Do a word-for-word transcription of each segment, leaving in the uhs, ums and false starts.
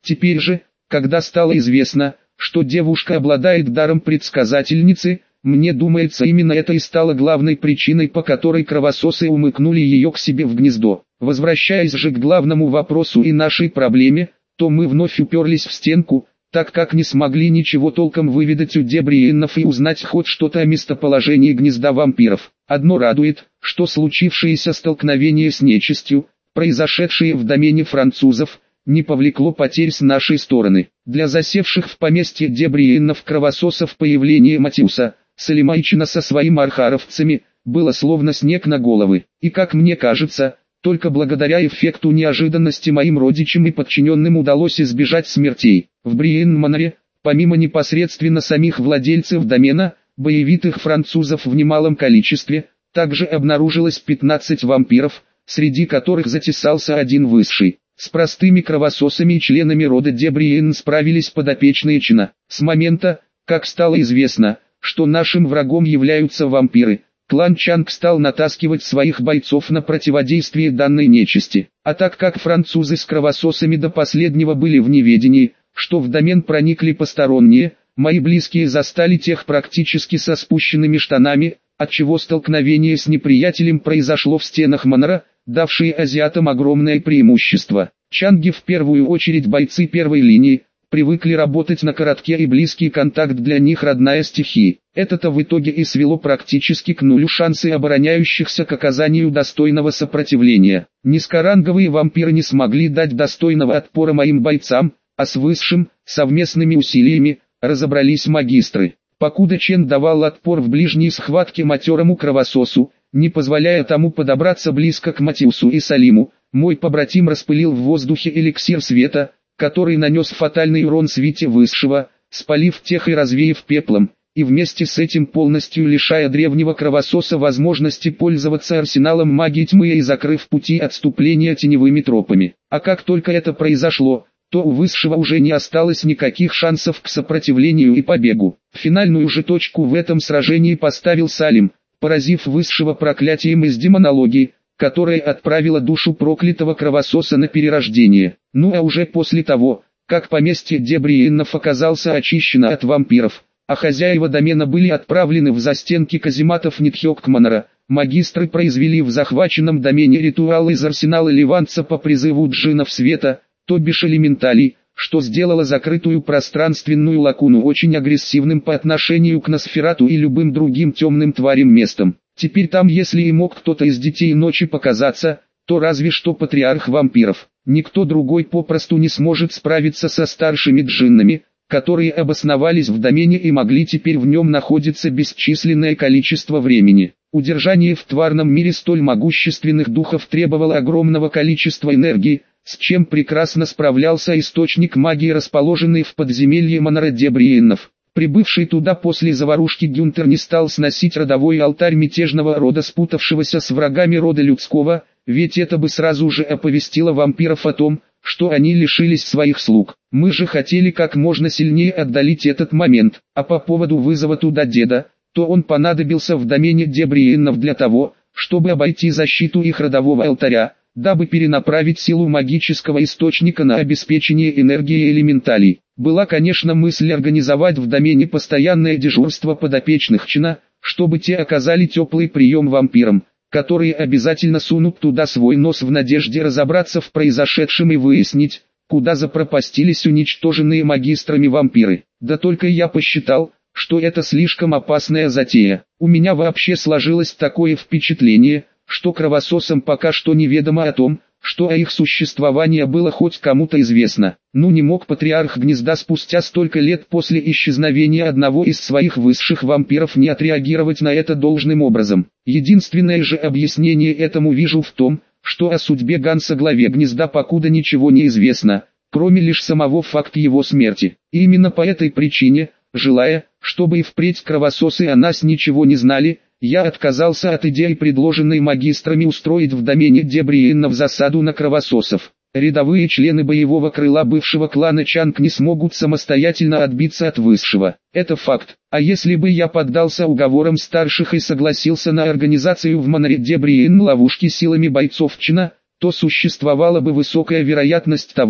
Теперь же, когда стало известно, что девушка обладает даром предсказательницы, мне думается, именно это и стало главной причиной, по которой кровососы умыкнули ее к себе в гнездо. Возвращаясь же к главному вопросу и нашей проблеме, то мы вновь уперлись в стенку, так как не смогли ничего толком выведать у дебриеннов и узнать хоть что-то о местоположении гнезда вампиров. Одно радует, что случившееся столкновение с нечистью, произошедшее в домене французов, не повлекло потерь с нашей стороны. Для засевших в поместье дебриеннов-кровососов появление Матиуса, Салимайчина со своими архаровцами, было словно снег на головы. И как мне кажется, только благодаря эффекту неожиданности моим родичам и подчиненным удалось избежать смертей. В Бриен-Маноре, помимо непосредственно самих владельцев домена, боевитых французов в немалом количестве, также обнаружилось пятнадцать вампиров, среди которых затесался один высший. С простыми кровососами и членами рода Дебриен справились подопечные Чина. С момента, как стало известно, что нашим врагом являются вампиры, клан Чанг стал натаскивать своих бойцов на противодействие данной нечисти. А так как французы с кровососами до последнего были в неведении, что в домен проникли посторонние, мои близкие застали тех практически со спущенными штанами, отчего столкновение с неприятелем произошло в стенах Манора, давшие азиатам огромное преимущество. Чанги, в первую очередь бойцы первой линии, привыкли работать на короткий и близкий контакт, для них родная стихия. Это-то в итоге и свело практически к нулю шансы обороняющихся к оказанию достойного сопротивления. Низкоранговые вампиры не смогли дать достойного отпора моим бойцам, а с высшим, совместными усилиями, разобрались магистры. Покуда Чен давал отпор в ближней схватке матерому кровососу, не позволяя тому подобраться близко к Матиусу и Салиму, мой побратим распылил в воздухе эликсир света, который нанес фатальный урон свите высшего, спалив тех и развеяв пеплом, и вместе с этим полностью лишая древнего кровососа возможности пользоваться арсеналом магии тьмы и закрыв пути отступления теневыми тропами. А как только это произошло, то у высшего уже не осталось никаких шансов к сопротивлению и побегу. Финальную же точку в этом сражении поставил Салим, поразив высшего проклятием из демонологии, которая отправила душу проклятого кровососа на перерождение. Ну а уже после того, как поместье Дебриеннов оказался очищено от вампиров, а хозяева домена были отправлены в застенки казематов Нитхёкманора, магистры произвели в захваченном домене ритуал из арсенала ливанца по призыву джиннов света, то бишь элементалей, что сделало закрытую пространственную лакуну очень агрессивным по отношению к Носферату и любым другим темным тварям местом. Теперь там, если и мог кто-то из детей ночи показаться, то разве что патриарх вампиров. Никто другой попросту не сможет справиться со старшими джиннами, которые обосновались в домене и могли теперь в нем находиться бесчисленное количество времени. Удержание в тварном мире столь могущественных духов требовало огромного количества энергии, с чем прекрасно справлялся источник магии, расположенный в подземелье Манора Дебриеннов. Прибывший туда после заварушки Гюнтер не стал сносить родовой алтарь мятежного рода, спутавшегося с врагами рода людского, ведь это бы сразу же оповестило вампиров о том, что они лишились своих слуг. Мы же хотели как можно сильнее отдалить этот момент, а по поводу вызова туда деда, то он понадобился в домене Дебриеннов для того, чтобы обойти защиту их родового алтаря, дабы перенаправить силу магического источника на обеспечение энергии элементалей. Была, конечно, мысль организовать в домене постоянное дежурство подопечных Чина, чтобы те оказали теплый прием вампирам, которые обязательно сунут туда свой нос в надежде разобраться в произошедшем и выяснить, куда запропастились уничтоженные магистрами вампиры. Да только я посчитал, что это слишком опасная затея. У меня вообще сложилось такое впечатление, что кровососам пока что неведомо о том, что о их существовании было хоть кому-то известно. Ну не мог патриарх гнезда спустя столько лет после исчезновения одного из своих высших вампиров не отреагировать на это должным образом. Единственное же объяснение этому вижу в том, что о судьбе Ганса, главе гнезда, покуда ничего не известно, кроме лишь самого факта его смерти. И именно по этой причине, желая, чтобы и впредь кровососы о нас ничего не знали, я отказался от идеи, предложенной магистрами, устроить в домене Дебриеннов засаду на кровососов. Рядовые члены боевого крыла бывшего клана Чанг не смогут самостоятельно отбиться от высшего. Это факт. А если бы я поддался уговорам старших и согласился на организацию в Маноре Дебриен ловушки силами бойцов Чина, то существовала бы высокая вероятность того,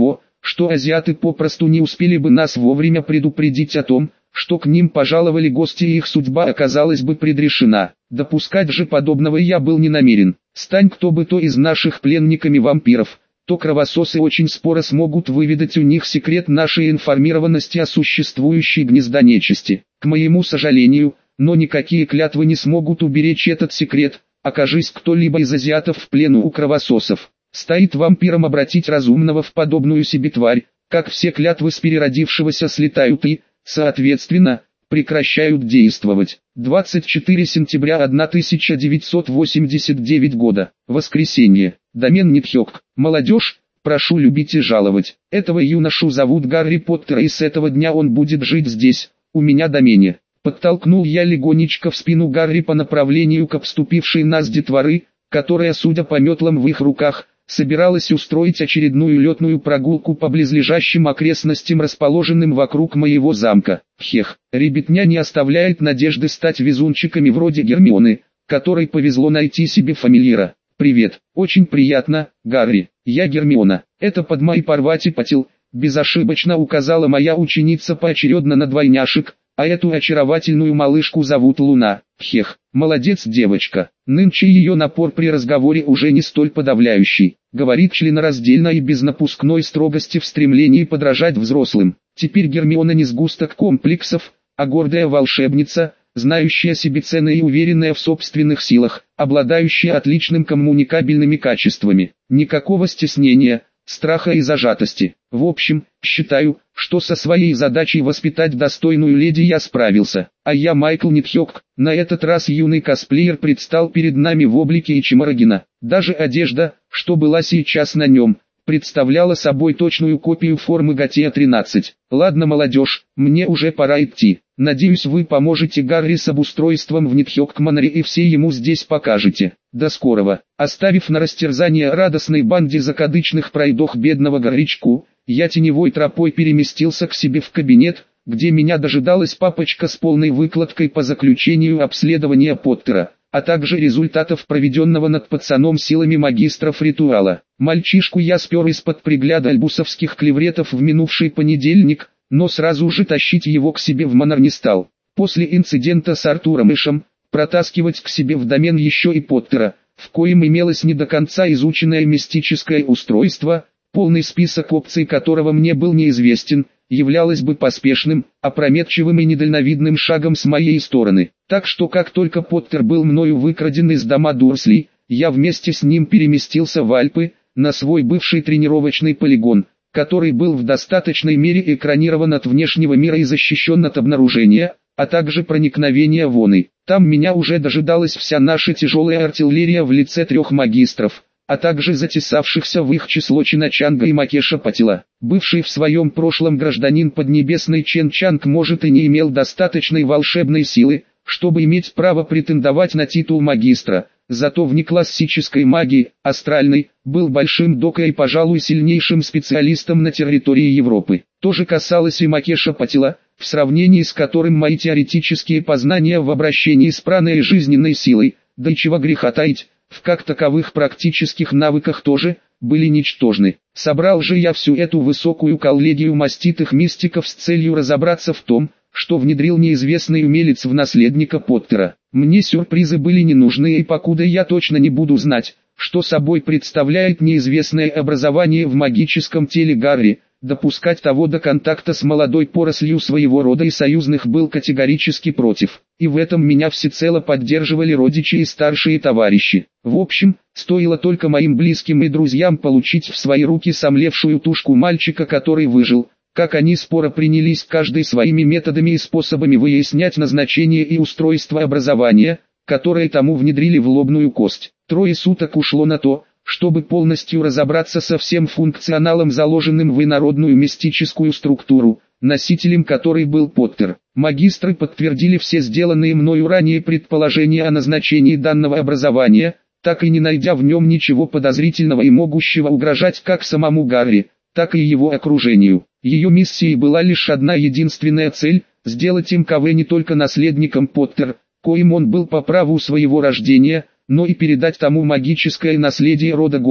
что азиаты попросту не успели бы нас вовремя предупредить о том, что к ним пожаловали гости и их судьба оказалась бы предрешена. Допускать же подобного я был не намерен. Стань кто бы то из наших пленниками вампиров, то кровососы очень скоро смогут выведать у них секрет нашей информированности о существующей гнезда нечисти. К моему сожалению, но никакие клятвы не смогут уберечь этот секрет, окажись кто-либо из азиатов в плену у кровососов. Стоит вампирам обратить разумного в подобную себе тварь, как все клятвы с переродившегося слетают и, соответственно, прекращают действовать. двадцать четвёртого сентября тысяча девятьсот восемьдесят девятого года. Воскресенье. Домен Нитхёк. Молодежь, прошу любить и жаловать. Этого юношу зовут Гарри Поттер, и с этого дня он будет жить здесь, у меня домене. Подтолкнул я легонечко в спину Гарри по направлению к обступившей нас детворы, которая, судя по метлам в их руках, собиралась устроить очередную летную прогулку по близлежащим окрестностям, расположенным вокруг моего замка. Хех, ребятня не оставляет надежды стать везунчиками вроде Гермионы, которой повезло найти себе фамильяра. «Привет, очень приятно, Гарри, я Гермиона, это под мои порвать и потел», безошибочно указала моя ученица поочередно на двойняшек, а эту очаровательную малышку зовут Луна. Хех, молодец девочка, нынче ее напор при разговоре уже не столь подавляющий, говорит членораздельно и без напускной строгости в стремлении подражать взрослым. Теперь Гермиона не сгусток комплексов, а гордая волшебница, знающая себе цены и уверенная в собственных силах, обладающая отличным коммуникабельными качествами. Никакого стеснения, страха и зажатости. В общем, считаю, что со своей задачей воспитать достойную леди я справился. А я Майкл Нитхёк. На этот раз юный косплеер предстал перед нами в облике Ичимарагина. Даже одежда, что была сейчас на нем, представляла собой точную копию формы Готея тринадцать. Ладно, молодежь, мне уже пора идти. Надеюсь, вы поможете Гарри с обустройством в Нитхёк-Маноре и все ему здесь покажете. До скорого. Оставив на растерзание радостной банде закадычных пройдох бедного Горячку, я теневой тропой переместился к себе в кабинет, где меня дожидалась папочка с полной выкладкой по заключению обследования Поттера, а также результатов проведенного над пацаном силами магистров ритуала. Мальчишку я спер из-под пригляда альбусовских клевретов в минувший понедельник, но сразу же тащить его к себе в Манор не стал. После инцидента с Артуром Эшем, протаскивать к себе в домен еще и Поттера, в коем имелось не до конца изученное мистическое устройство, полный список опций которого мне был неизвестен, являлось бы поспешным, опрометчивым и недальновидным шагом с моей стороны. Так что как только Поттер был мною выкраден из дома Дурслей, я вместе с ним переместился в Альпы, на свой бывший тренировочный полигон, который был в достаточной мере экранирован от внешнего мира и защищен от обнаружения, а также проникновения воны. Там меня уже дожидалась вся наша тяжелая артиллерия в лице трех магистров, а также затесавшихся в их число Чиначанга и Макеша Патила. Бывший в своем прошлом гражданин Поднебесной Чен Чанг может и не имел достаточной волшебной силы, чтобы иметь право претендовать на титул магистра, зато в неклассической магии, астральной, был большим дока и, пожалуй, сильнейшим специалистом на территории Европы. То же касалось и Макеша Патила, в сравнении с которым мои теоретические познания в обращении с праной и жизненной силой, да и чего греха таить, в как таковых практических навыках тоже, были ничтожны. Собрал же я всю эту высокую коллегию маститых мистиков с целью разобраться в том, что внедрил неизвестный умелец в наследника Поттера. Мне сюрпризы были не нужны, и покуда я точно не буду знать, что собой представляет неизвестное образование в магическом теле Гарри, допускать того до контакта с молодой порослью своего рода и союзных был категорически против. И в этом меня всецело поддерживали родичи и старшие товарищи. В общем, стоило только моим близким и друзьям получить в свои руки сомлевшую тушку мальчика, который выжил, как они споро принялись каждый своими методами и способами выяснять назначение и устройство образования, которое тому внедрили в лобную кость. Трое суток ушло на то, чтобы полностью разобраться со всем функционалом, заложенным в инородную мистическую структуру, носителем которой был Поттер. Магистры подтвердили все сделанные мною ранее предположения о назначении данного образования, так и не найдя в нем ничего подозрительного и могущего угрожать как самому Гарри, так и его окружению. Ее миссией была лишь одна единственная цель – сделать эм ка вэ не только наследником Поттер, коим он был по праву своего рождения, но и передать тому магическое наследие рода Гонд,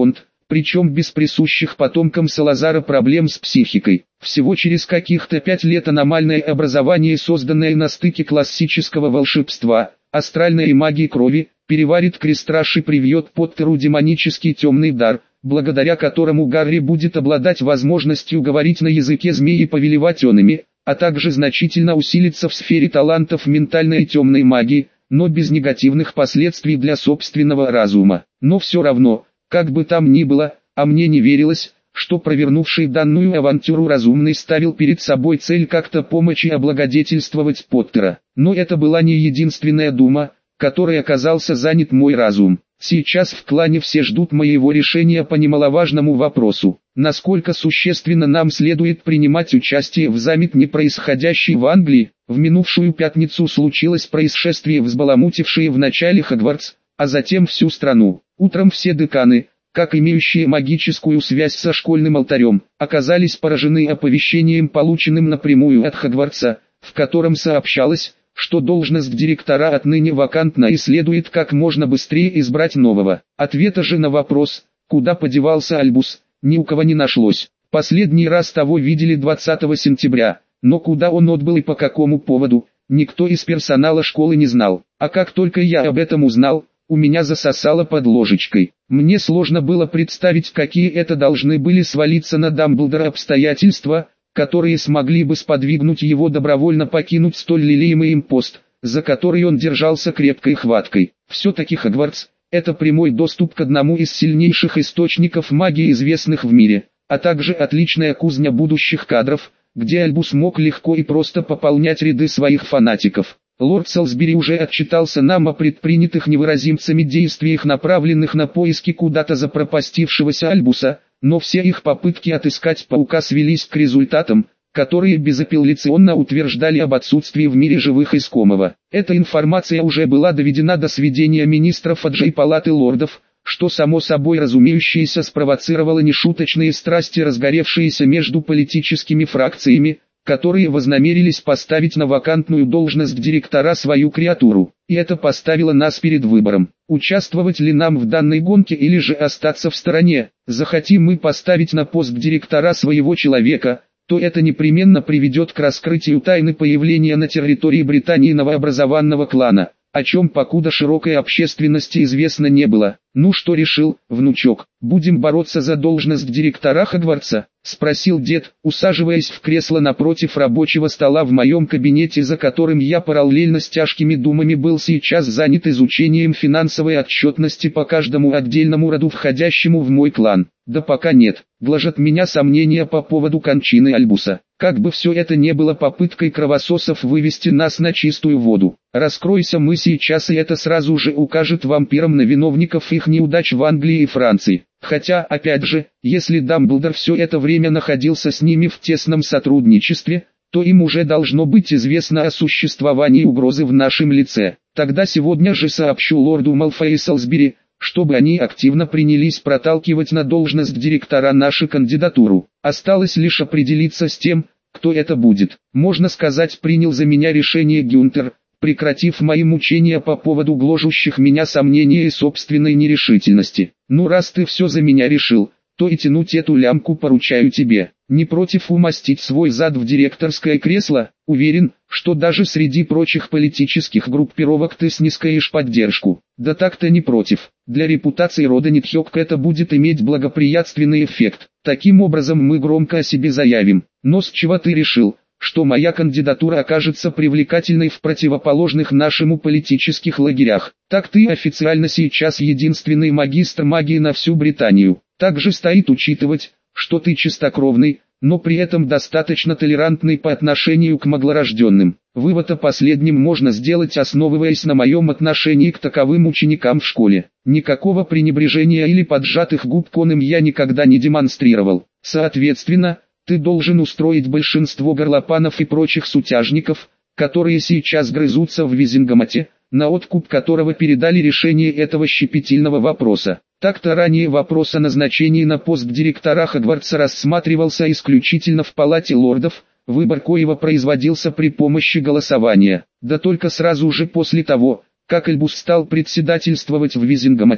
причем без присущих потомкам Салазара проблем с психикой. Всего через каких-то пять лет аномальное образование, созданное на стыке классического волшебства, астральной магии крови, переварит крестраж и привьет Поттеру демонический темный дар, благодаря которому Гарри будет обладать возможностью говорить на языке змей и повелевать онами, а также значительно усилиться в сфере талантов ментальной и темной магии, но без негативных последствий для собственного разума. Но все равно, как бы там ни было, а мне не верилось, что провернувший данную авантюру разумный ставил перед собой цель как-то помочь и облагодетельствовать Поттера. Но это была не единственная дума, которой оказался занят мой разум. Сейчас в клане все ждут моего решения по немаловажному вопросу, насколько существенно нам следует принимать участие в заметне происходящей в Англии. В минувшую пятницу случилось происшествие, взбаламутившее вначале Хогвартс, а затем всю страну. Утром все деканы, как имеющие магическую связь со школьным алтарем, оказались поражены оповещением, полученным напрямую от Хогвартса, в котором сообщалось, что должность директора отныне вакантна и следует как можно быстрее избрать нового. Ответа же на вопрос, куда подевался Альбус, ни у кого не нашлось. Последний раз того видели двадцатого сентября, но куда он отбыл и по какому поводу, никто из персонала школы не знал. А как только я об этом узнал, у меня засосало под ложечкой. Мне сложно было представить, какие это должны были свалиться на Дамблдора обстоятельства, которые смогли бы сподвигнуть его добровольно покинуть столь лелеемый им пост, за который он держался крепкой хваткой. Все-таки Хогвартс – это прямой доступ к одному из сильнейших источников магии, известных в мире, а также отличная кузня будущих кадров, где Альбус мог легко и просто пополнять ряды своих фанатиков. Лорд Солсбери уже отчитался нам о предпринятых невыразимцами действиях, направленных на поиски куда-то запропастившегося Альбуса, но все их попытки отыскать паука свелись к результатам, которые безапелляционно утверждали об отсутствии в мире живых искомого. Эта информация уже была доведена до сведения министров Аджей Палаты лордов, что само собой разумеющееся спровоцировало нешуточные страсти, разгоревшиеся между политическими фракциями, которые вознамерились поставить на вакантную должность директора свою креатуру. И это поставило нас перед выбором, участвовать ли нам в данной гонке или же остаться в стороне. Захотим мы поставить на пост директора своего человека, то это непременно приведет к раскрытию тайны появления на территории Британии новообразованного клана, о чем покуда широкой общественности известно не было. «Ну что решил, внучок, будем бороться за должность директора Хогвартса?» — спросил дед, усаживаясь в кресло напротив рабочего стола в моем кабинете, за которым я параллельно с тяжкими думами был сейчас занят изучением финансовой отчетности по каждому отдельному роду, входящему в мой клан. «Да пока нет, гложат меня сомнения по поводу кончины Альбуса. Как бы все это не было попыткой кровососов вывести нас на чистую воду. Раскройся мы сейчас, и это сразу же укажет вампирам на виновников их неудач в Англии и Франции. Хотя, опять же, если Дамблдор все это время находился с ними в тесном сотрудничестве, то им уже должно быть известно о существовании угрозы в нашем лице. Тогда сегодня же сообщу лорду Малфою и Солсбери, чтобы они активно принялись проталкивать на должность директора нашу кандидатуру. Осталось лишь определиться с тем, кто это будет. Можно сказать, принял за меня решение Гюнтер, прекратив мои мучения по поводу гложущих меня сомнений и собственной нерешительности. «Ну, раз ты все за меня решил, то и тянуть эту лямку поручаю тебе. Не против умастить свой зад в директорское кресло? Уверен, что даже среди прочих политических группировок ты снискаешь поддержку». «Да так-то не против. Для репутации рода Нитхёк это будет иметь благоприятственный эффект. Таким образом мы громко о себе заявим. Но с чего ты решил, что моя кандидатура окажется привлекательной в противоположных нашему политических лагерях? Так ты официально сейчас единственный магистр магии на всю Британию. Также стоит учитывать, что ты чистокровный, но при этом достаточно толерантный по отношению к маглорожденным. Вывод о последнем можно сделать, основываясь на моем отношении к таковым ученикам в школе. Никакого пренебрежения или поджатых губ к оным я никогда не демонстрировал. Соответственно, ты должен устроить большинство горлопанов и прочих сутяжников, которые сейчас грызутся в Визингамате, на откуп которого передали решение этого щепетильного вопроса. Так-то ранее вопрос о назначении на пост директора Хогвартса рассматривался исключительно в Палате лордов, выбор коего производился при помощи голосования. Да только сразу же после того, как Альбус стал председательствовать в Визингамате,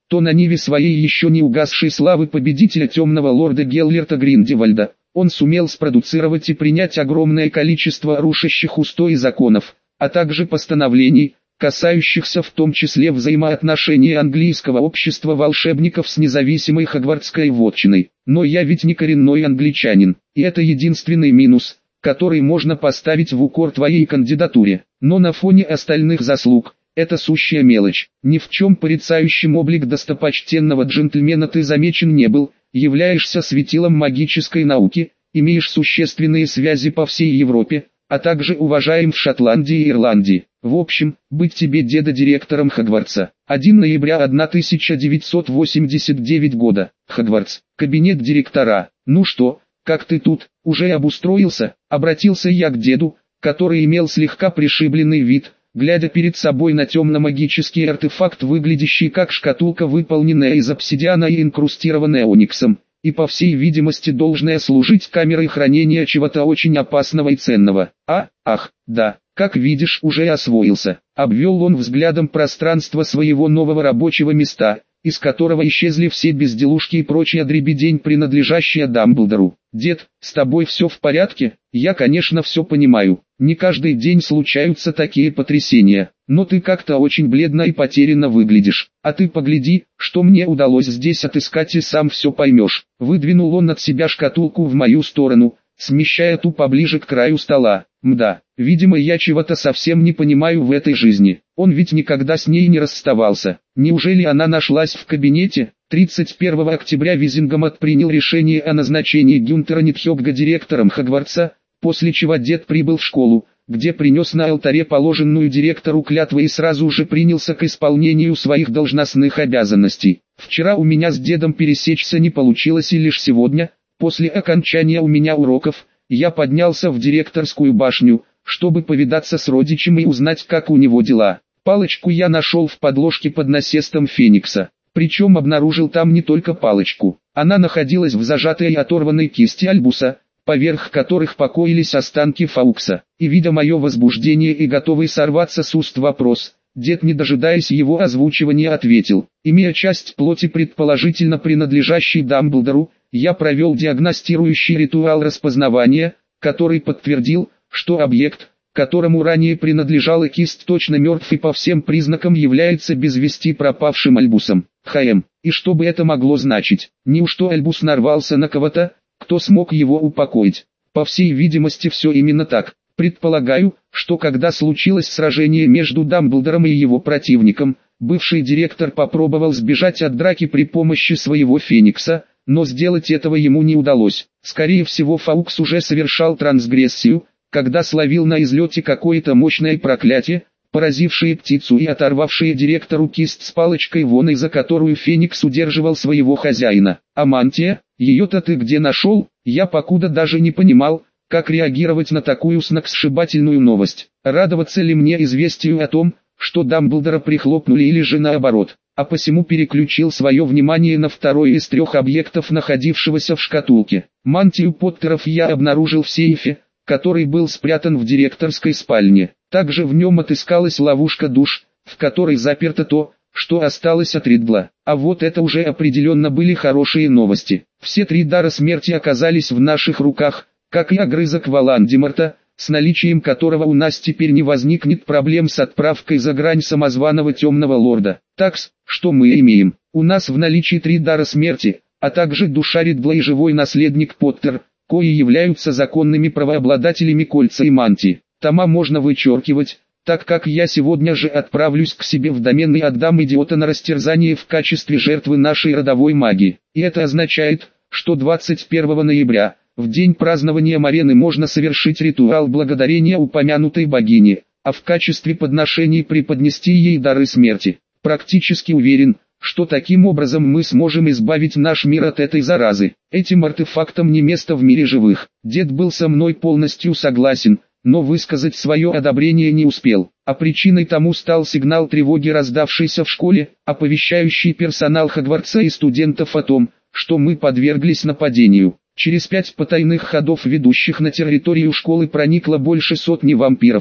то на ниве своей еще не угасшей славы победителя темного лорда Геллерта Гриндевальда, он сумел спродуцировать и принять огромное количество рушащих устои законов, а также постановлений, касающихся в том числе взаимоотношений английского общества волшебников с независимой хогвартской вотчиной. Но я ведь не коренной англичанин, и это единственный минус, который можно поставить в укор твоей кандидатуре. Но на фоне остальных заслуг, это сущая мелочь. Ни в чем порицающим облик достопочтенного джентльмена ты замечен не был, являешься светилом магической науки, имеешь существенные связи по всей Европе, а также уважаем в Шотландии и Ирландии. В общем, быть тебе деда директором Хогвартса. первого ноября тысяча девятьсот восемьдесят девятого года. Хогвартс. Кабинет директора. Ну что, как ты тут, уже обустроился? Обратился я к деду, который имел слегка пришибленный вид, глядя перед собой на темно-магический артефакт, выглядящий как шкатулка, выполненная из обсидиана и инкрустированная ониксом, и по всей видимости должная служить камерой хранения чего-то очень опасного и ценного. А, ах, да, как видишь, уже освоился. Обвел он взглядом пространство своего нового рабочего места, из которого исчезли все безделушки и прочая дребедень, принадлежащая Дамблдору. «Дед, с тобой все в порядке?» «Я, конечно, все понимаю. Не каждый день случаются такие потрясения, но ты как-то очень бледно и потерянно выглядишь. А ты погляди, что мне удалось здесь отыскать, и сам все поймешь». Выдвинул он от себя шкатулку в мою сторону, смещая ту поближе к краю стола. Мда, видимо, я чего-то совсем не понимаю в этой жизни. Он ведь никогда с ней не расставался. Неужели она нашлась в кабинете? тридцать первого октября Визингомат принял решение о назначении Гюнтера Нитхёгга директором Хогвартса, после чего дед прибыл в школу, где принес на алтаре положенную директору клятву и сразу же принялся к исполнению своих должностных обязанностей. Вчера у меня с дедом пересечься не получилось, и лишь сегодня, после окончания у меня уроков, я поднялся в директорскую башню, чтобы повидаться с родичем и узнать, как у него дела. Палочку я нашел в подложке под насестом Феникса, причем обнаружил там не только палочку. Она находилась в зажатой и оторванной кисти Альбуса, поверх которых покоились останки Фаукса. И видя мое возбуждение и готовый сорваться с уст вопрос, дед, не дожидаясь его озвучивания, ответил: имея часть плоти, предположительно принадлежащей Дамблдору, я провел диагностирующий ритуал распознавания, который подтвердил, что объект, которому ранее принадлежала кисть, точно мертв и по всем признакам является без вести пропавшим Альбусом. Хм, и что бы это могло значить? Неужто Альбус нарвался на кого-то, кто смог его упокоить? По всей видимости, все именно так. Предполагаю, что когда случилось сражение между Дамблдором и его противником, бывший директор попробовал сбежать от драки при помощи своего Феникса, но сделать этого ему не удалось. Скорее всего, Фаукс уже совершал трансгрессию, когда словил на излете какое-то мощное проклятие, поразившее птицу и оторвавшее директору кисть с палочкой, вон из-за которую Феникс удерживал своего хозяина. А мантия, ее-то ты где нашел? Я покуда даже не понимал, как реагировать на такую сногсшибательную новость. Радоваться ли мне известию о том, что Дамблдора прихлопнули, или же наоборот? А посему переключил свое внимание на второй из трех объектов, находившегося в шкатулке. Мантию Поттеров я обнаружил в сейфе, который был спрятан в директорской спальне. Также в нем отыскалась ловушка душ, в которой заперто то, что осталось от Риддла. А вот это уже определенно были хорошие новости. Все три дара смерти оказались в наших руках, как и огрызок Волан-де-Морта, с наличием которого у нас теперь не возникнет проблем с отправкой за грань самозваного темного лорда. Такс, что мы имеем? У нас в наличии три дара смерти, а также душа Риддла и живой наследник Поттер, кои являются законными правообладателями кольца и мантии. Тома можно вычеркивать, так как я сегодня же отправлюсь к себе в домен и отдам идиота на растерзание в качестве жертвы нашей родовой магии. И это означает, что двадцать первого ноября, в день празднования Марены, можно совершить ритуал благодарения упомянутой богине, а в качестве подношений преподнести ей дары смерти. Практически уверен, что таким образом мы сможем избавить наш мир от этой заразы. Этим артефактом не место в мире живых. Дед был со мной полностью согласен, но высказать свое одобрение не успел, а причиной тому стал сигнал тревоги, раздавшийся в школе, оповещающий персонал Хогвартса и студентов о том, что мы подверглись нападению. Через пять потайных ходов, ведущих на территорию школы, проникло больше сотни вампиров,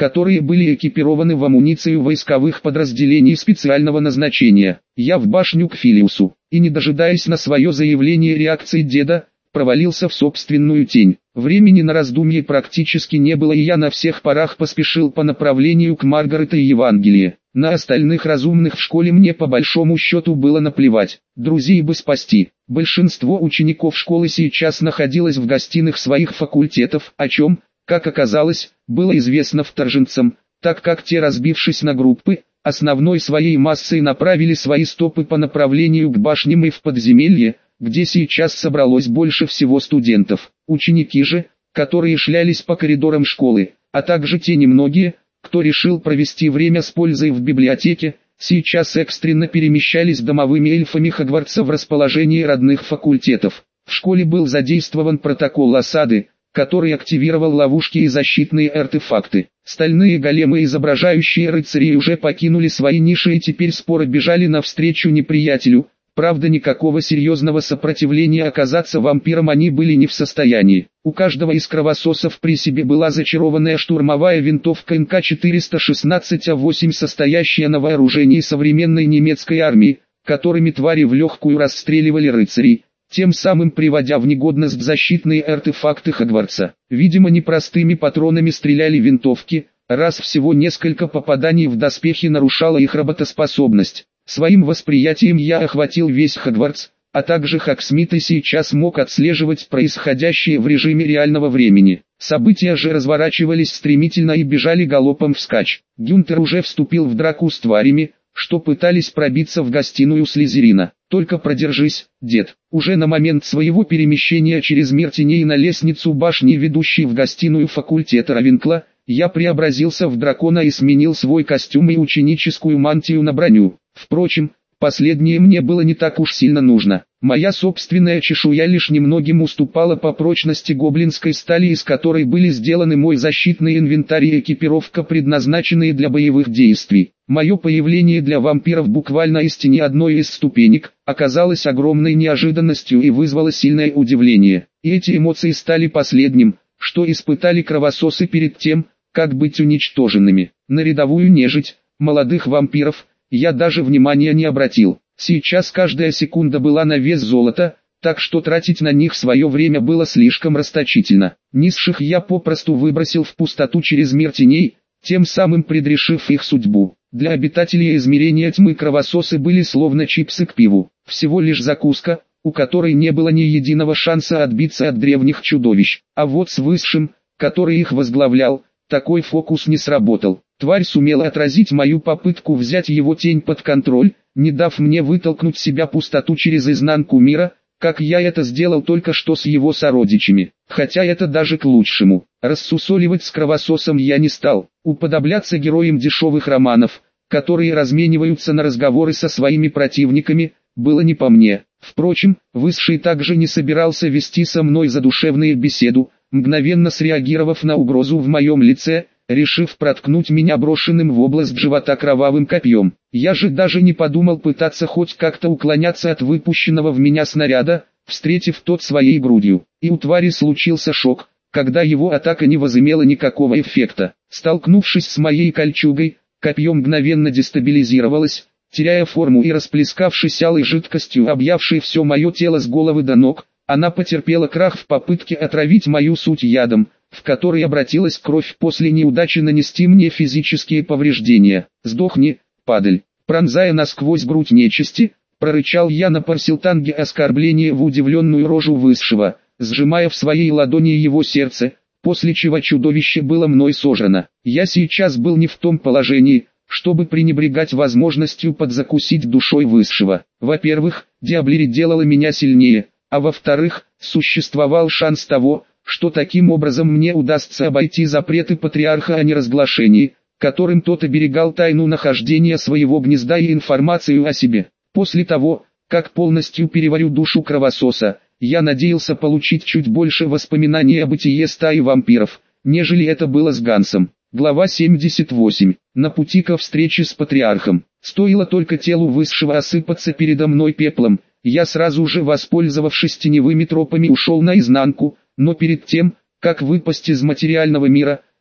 которые были экипированы в амуницию войсковых подразделений специального назначения. Я в башню к Филиусу, и не дожидаясь на свое заявление реакции деда, провалился в собственную тень. Времени на раздумье практически не было, и я на всех парах поспешил по направлению к Маргарет и Евангелие. На остальных разумных в школе мне по большому счету было наплевать. Друзей бы спасти. Большинство учеников школы сейчас находилось в гостиных своих факультетов, о чем, как оказалось, было известно вторженцам, так как те, разбившись на группы, основной своей массой направили свои стопы по направлению к башням и в подземелье, где сейчас собралось больше всего студентов. Ученики же, которые шлялись по коридорам школы, а также те немногие, кто решил провести время с пользой в библиотеке, сейчас экстренно перемещались домовыми эльфами Хогвартса в расположении родных факультетов. В школе был задействован протокол осады, который активировал ловушки и защитные артефакты. Стальные големы, изображающие рыцарей, уже покинули свои ниши и теперь споро бежали навстречу неприятелю. Правда, никакого серьезного сопротивления оказаться вампирам они были не в состоянии. У каждого из кровососов при себе была зачарованная штурмовая винтовка эм ка четыреста шестнадцать а восемь, состоящая на вооружении современной немецкой армии, которыми твари в легкую расстреливали рыцарей, тем самым приводя в негодность защитные артефакты Хогвартса. Видимо, непростыми патронами стреляли винтовки, раз всего несколько попаданий в доспехи нарушало их работоспособность. Своим восприятием я охватил весь Хогвартс, а также Хогсмит, и сейчас мог отслеживать происходящее в режиме реального времени. События же разворачивались стремительно и бежали галопом вскачь. Гюнтер уже вступил в драку с тварями, что пытались пробиться в гостиную Слизерина. «Только продержись, дед». Уже на момент своего перемещения через мир теней на лестницу башни, ведущей в гостиную факультета Равенкла, я преобразился в дракона и сменил свой костюм и ученическую мантию на броню. Впрочем, последнее мне было не так уж сильно нужно. Моя собственная чешуя лишь немногим уступала по прочности гоблинской стали, из которой были сделаны мой защитный инвентарь и экипировка, предназначенные для боевых действий. Мое появление для вампиров буквально из тени одной из ступенек оказалось огромной неожиданностью и вызвало сильное удивление. И эти эмоции стали последним, что испытали кровососы перед тем, как быть уничтоженными. На рядовую нежить, молодых вампиров, я даже внимания не обратил. Сейчас каждая секунда была на вес золота, так что тратить на них свое время было слишком расточительно. Низших я попросту выбросил в пустоту через мир теней, тем самым предрешив их судьбу. Для обитателей измерения тьмы кровососы были словно чипсы к пиву. Всего лишь закуска, у которой не было ни единого шанса отбиться от древних чудовищ. А вот с высшим, который их возглавлял, такой фокус не сработал. Тварь сумела отразить мою попытку взять его тень под контроль, не дав мне вытолкнуть себя пустоту через изнанку мира, как я это сделал только что с его сородичами. Хотя это даже к лучшему. Рассусоливать с кровососом я не стал. Уподобляться героям дешевых романов, которые размениваются на разговоры со своими противниками, было не по мне. Впрочем, Высший также не собирался вести со мной задушевную беседу, мгновенно среагировав на угрозу в моем лице, решив проткнуть меня брошенным в область живота кровавым копьем. Я же даже не подумал пытаться хоть как-то уклоняться от выпущенного в меня снаряда, встретив тот своей грудью. И у твари случился шок, когда его атака не возымела никакого эффекта. Столкнувшись с моей кольчугой, копье мгновенно дестабилизировалось, теряя форму и расплескавшись алой жидкостью, объявшей все мое тело с головы до ног, она потерпела крах в попытке отравить мою суть ядом, в который обратилась кровь после неудачи нанести мне физические повреждения. «Сдохни, падаль!» Пронзая насквозь грудь нечисти, прорычал я на парсилтанге оскорбление в удивленную рожу Высшего, сжимая в своей ладони его сердце, после чего чудовище было мной сожрано. Я сейчас был не в том положении, чтобы пренебрегать возможностью подзакусить душой Высшего. Во-первых, Диаблери делала меня сильнее, а во-вторых, существовал шанс того, что таким образом мне удастся обойти запреты патриарха о неразглашении, которым тот оберегал тайну нахождения своего гнезда и информацию о себе. После того, как полностью переварю душу кровососа, я надеялся получить чуть больше воспоминаний о бытие стаи вампиров, нежели это было с Гансом. Глава семьдесят восемь. На пути ко встрече с патриархом. Стоило только телу Высшего осыпаться передо мной пеплом, я сразу же, воспользовавшись теневыми тропами, ушел наизнанку, но перед тем, как выпасть из материального мира,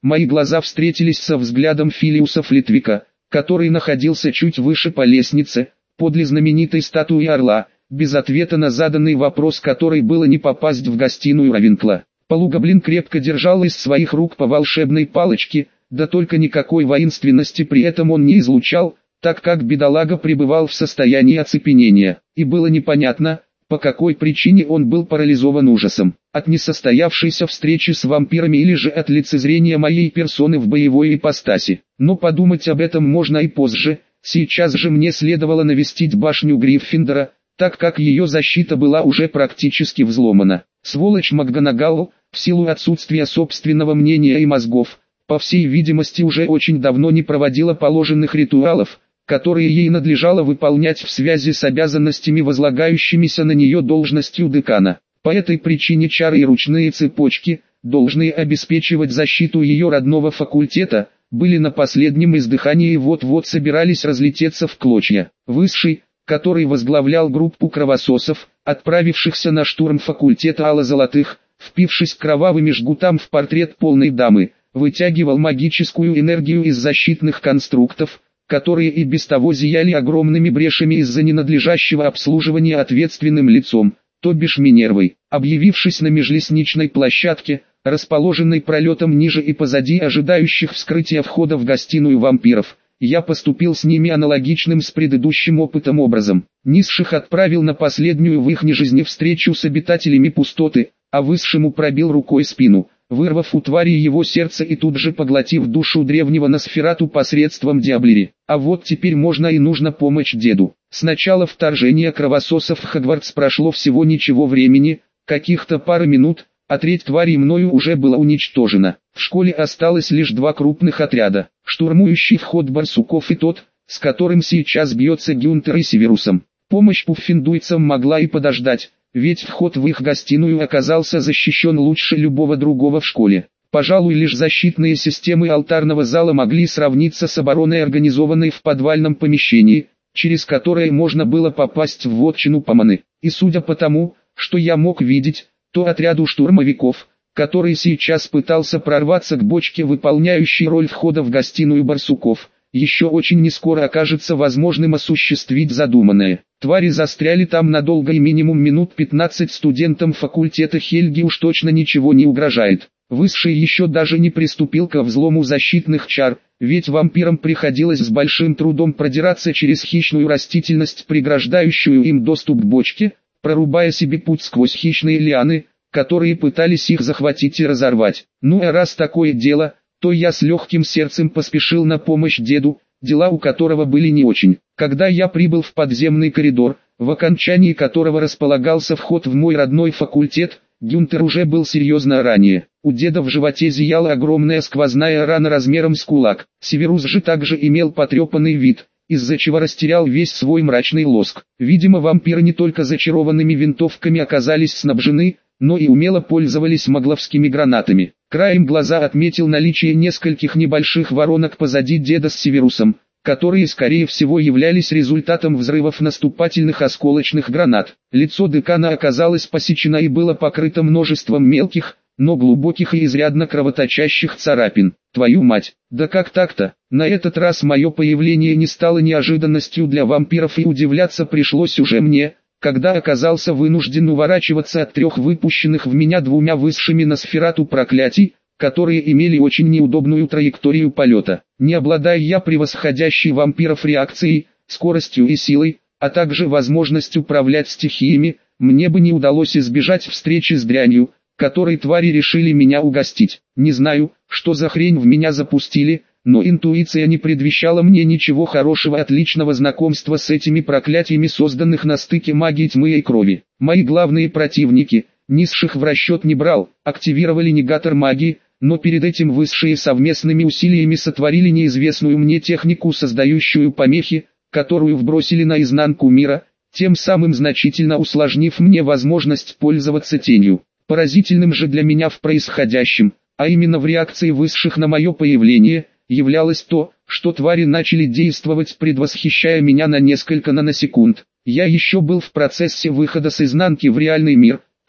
Мои глаза встретились со взглядом Филиуса Флитвика, который находился чуть выше по лестнице, подле знаменитой статуи орла, без ответа на заданный вопрос, который было не попасть в гостиную Равенкла. Полугоблин крепко держал из своих рук по волшебной палочке, да только никакой воинственности при этом он не излучал, так как бедолага пребывал в состоянии оцепенения, и было непонятно, по какой причине он был парализован ужасом, от несостоявшейся встречи с вампирами или же от лицезрения моей персоны в боевой ипостаси. Но подумать об этом можно и позже, сейчас же мне следовало навестить башню Гриффиндора, так как ее защита была уже практически взломана. Сволочь МакГонагал, в силу отсутствия собственного мнения и мозгов, по всей видимости уже очень давно не проводила положенных ритуалов, которые ей надлежало выполнять в связи с обязанностями, возлагающимися на нее должностью декана. По этой причине чары и ручные цепочки, должные обеспечивать защиту ее родного факультета, были на последнем издыхании и вот-вот собирались разлететься в клочья. Высший, который возглавлял группу кровососов, отправившихся на штурм факультета ало-золотых, впившись кровавыми жгутам в портрет полной дамы, вытягивал магическую энергию из защитных конструктов, которые и без того зияли огромными брешами из-за ненадлежащего обслуживания ответственным лицом, то бишь Минервой. Объявившись на межлестничной площадке, расположенной пролетом ниже и позади ожидающих вскрытия входа в гостиную вампиров, я поступил с ними аналогичным с предыдущим опытом образом. Низших отправил на последнюю в их жизни встречу с обитателями пустоты, а высшему пробил рукой спину, вырвав у твари его сердце и тут же поглотив душу древнего Носферату посредством Диаблери. А вот теперь можно и нужно помочь деду. С начала вторжения кровососов в Хогвартс прошло всего ничего времени, каких-то пара минут, а треть тварей мною уже была уничтожена. В школе осталось лишь два крупных отряда, штурмующий вход барсуков и тот, с которым сейчас бьется Гюнтер и Северусом. Помощь пуффиндуйцам могла и подождать, ведь вход в их гостиную оказался защищен лучше любого другого в школе. Пожалуй, лишь защитные системы алтарного зала могли сравниться с обороной, организованной в подвальном помещении, через которое можно было попасть в вотчину Поманы. И судя по тому, что я мог видеть, то отряду штурмовиков, который сейчас пытался прорваться к бочке, выполняющей роль входа в гостиную барсуков, еще очень нескоро окажется возможным осуществить задуманное. Твари застряли там надолго и минимум минут пятнадцать студентам факультета Хельги уж точно ничего не угрожает. Высший еще даже не приступил ко взлому защитных чар, ведь вампирам приходилось с большим трудом продираться через хищную растительность, преграждающую им доступ к бочке, прорубая себе путь сквозь хищные лианы, которые пытались их захватить и разорвать. Ну а раз такое дело, то я с легким сердцем поспешил на помощь деду, дела у которого были не очень. Когда я прибыл в подземный коридор, в окончании которого располагался вход в мой родной факультет, Гюнтер уже был серьезно ранее. У деда в животе зияла огромная сквозная рана размером с кулак. Северус же также имел потрепанный вид, из-за чего растерял весь свой мрачный лоск. Видимо, вампиры не только зачарованными винтовками оказались снабжены, но и умело пользовались магловскими гранатами. Краем глаза отметил наличие нескольких небольших воронок позади деда с Северусом, которые скорее всего являлись результатом взрывов наступательных осколочных гранат. Лицо декана оказалось посечено и было покрыто множеством мелких, но глубоких и изрядно кровоточащих царапин. Твою мать, да как так-то? На этот раз мое появление не стало неожиданностью для вампиров, и удивляться пришлось уже мне, когда оказался вынужден уворачиваться от трех выпущенных в меня двумя высшими Носферату проклятий, которые имели очень неудобную траекторию полета. Не обладая я превосходящей вампиров реакцией, скоростью и силой, а также возможностью управлять стихиями, мне бы не удалось избежать встречи с дрянью, которой твари решили меня угостить. Не знаю, что за хрень в меня запустили, но интуиция не предвещала мне ничего хорошего от личного знакомства с этими проклятиями, созданных на стыке магии тьмы и крови. Мои главные противники, низших в расчет не брал, активировали негатор магии, но перед этим высшие совместными усилиями сотворили неизвестную мне технику, создающую помехи, которую вбросили на изнанку мира, тем самым значительно усложнив мне возможность пользоваться тенью. Поразительным же для меня в происходящем, а именно в реакции высших на мое появление, являлось то, что твари начали действовать, предвосхищая меня на несколько наносекунд. Я еще был в процессе выхода с изнанки в реальный мир,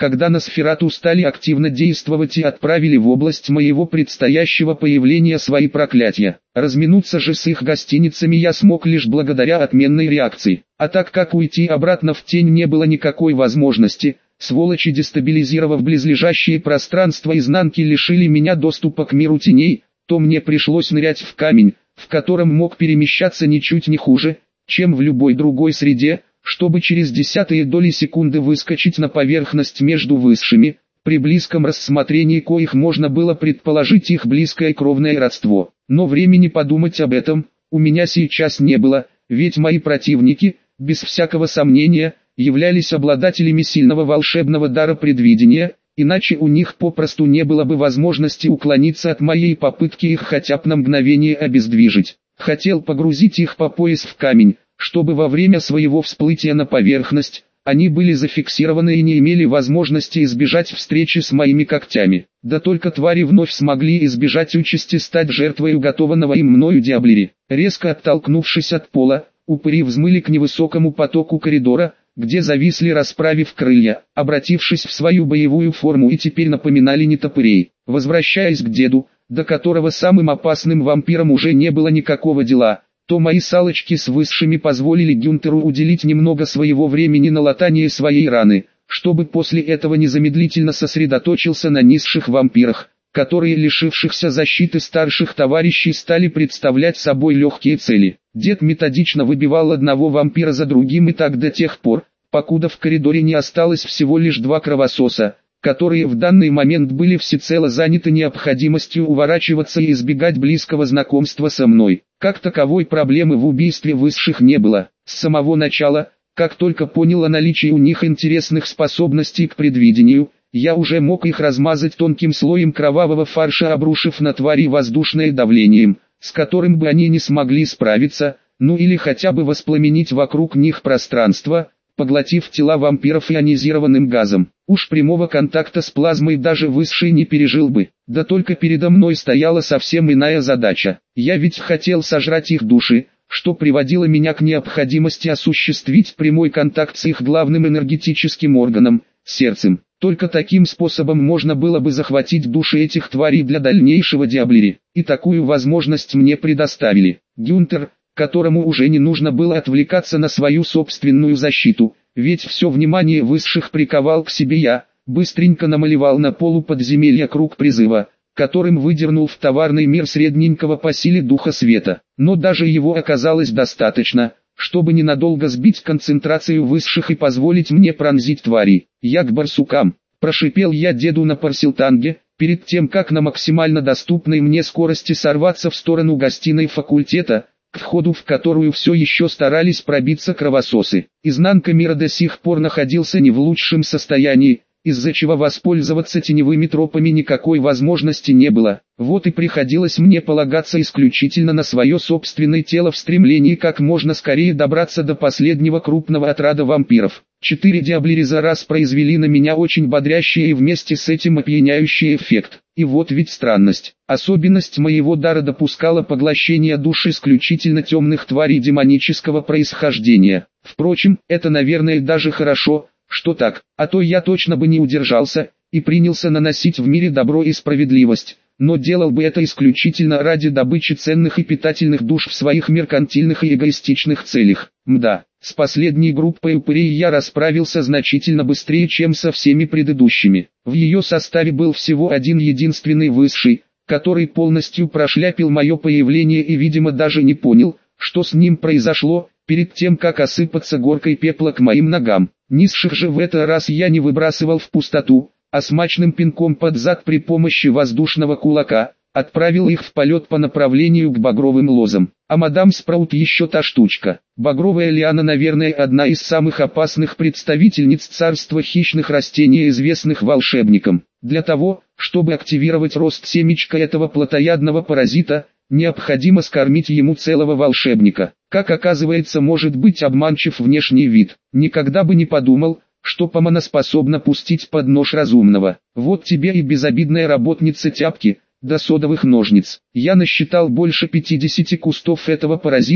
когда Носферату стали активно действовать и отправили в область моего предстоящего появления свои проклятия. Разминуться же с их гостиницами я смог лишь благодаря отменной реакции. А так как уйти обратно в тень не было никакой возможности, сволочи, дестабилизировав близлежащие пространства изнанки, лишили меня доступа к миру теней, то мне пришлось нырять в камень, в котором мог перемещаться ничуть не хуже, чем в любой другой среде, чтобы через десятые доли секунды выскочить на поверхность между высшими, при близком рассмотрении коих можно было предположить их близкое кровное родство. Но времени подумать об этом у меня сейчас не было, ведь мои противники, без всякого сомнения, являлись обладателями сильного волшебного дара предвидения, иначе у них попросту не было бы возможности уклониться от моей попытки их хотя бы на мгновение обездвижить. Хотел погрузить их по пояс в камень, чтобы во время своего всплытия на поверхность, они были зафиксированы и не имели возможности избежать встречи с моими когтями. Да только твари вновь смогли избежать участи стать жертвой уготованного им мною диаблери. Резко оттолкнувшись от пола, упыри взмыли к невысокому потоку коридора, где зависли, расправив крылья, обратившись в свою боевую форму, и теперь напоминали нетопырей. Возвращаясь к деду, до которого самым опасным вампиром уже не было никакого дела, то мои салочки с высшими позволили Гюнтеру уделить немного своего времени на латание своей раны, чтобы после этого незамедлительно сосредоточился на низших вампирах, которые, лишившихся защиты старших товарищей, стали представлять собой легкие цели. Дед методично выбивал одного вампира за другим, и так до тех пор, покуда в коридоре не осталось всего лишь два кровососа, которые в данный момент были всецело заняты необходимостью уворачиваться и избегать близкого знакомства со мной. Как таковой проблемы в убийстве высших не было. С самого начала, как только понял о наличии у них интересных способностей к предвидению, я уже мог их размазать тонким слоем кровавого фарша, обрушив на твари воздушное давлением, с которым бы они не смогли справиться, ну или хотя бы воспламенить вокруг них пространство, поглотив тела вампиров ионизированным газом. Уж прямого контакта с плазмой даже высший не пережил бы. Да только передо мной стояла совсем иная задача. Я ведь хотел сожрать их души, что приводило меня к необходимости осуществить прямой контакт с их главным энергетическим органом – сердцем. Только таким способом можно было бы захватить души этих тварей для дальнейшего диаблери. И такую возможность мне предоставили. Гюнтер, которому уже не нужно было отвлекаться на свою собственную защиту, ведь все внимание высших приковал к себе я, быстренько намалевал на полу подземелья круг призыва, которым выдернул в товарный мир средненького по силе духа света. Но даже его оказалось достаточно, чтобы ненадолго сбить концентрацию высших и позволить мне пронзить тварей. «Я к барсукам», – прошипел я деду на парсилтанге, перед тем как на максимально доступной мне скорости сорваться в сторону гостиной факультета, к входу в которую все еще старались пробиться кровососы. Изнанка мира до сих пор находился не в лучшем состоянии, из-за чего воспользоваться теневыми тропами никакой возможности не было. Вот и приходилось мне полагаться исключительно на свое собственное тело в стремлении как можно скорее добраться до последнего крупного отряда вампиров. Четыре диаблери за раз произвели на меня очень бодрящий и вместе с этим опьяняющий эффект. И вот ведь странность. Особенность моего дара допускала поглощение душ исключительно темных тварей демонического происхождения. Впрочем, это, наверное, даже хорошо, что так, а то я точно бы не удержался и принялся наносить в мире добро и справедливость, но делал бы это исключительно ради добычи ценных и питательных душ в своих меркантильных и эгоистичных целях. Мда, с последней группой упырей я расправился значительно быстрее, чем со всеми предыдущими. В ее составе был всего один единственный высший, который полностью прошляпил мое появление и, видимо, даже не понял, что с ним произошло, перед тем как осыпаться горкой пепла к моим ногам. Низших же в этот раз я не выбрасывал в пустоту, а смачным пинком под зад при помощи воздушного кулака отправил их в полет по направлению к багровым лозам. А мадам Спраут еще та штучка. Багровая лиана, наверное, одна из самых опасных представительниц царства хищных растений, известных волшебникам. Для того, чтобы активировать рост семечка этого плотоядного паразита, необходимо скормить ему целого волшебника. Как оказывается, может быть обманчив внешний вид. Никогда бы не подумал, что помана способна пустить под нож разумного. Вот тебе и безобидная работница тяпки, до содовых ножниц. Я насчитал больше пятидесяти кустов этого паразита,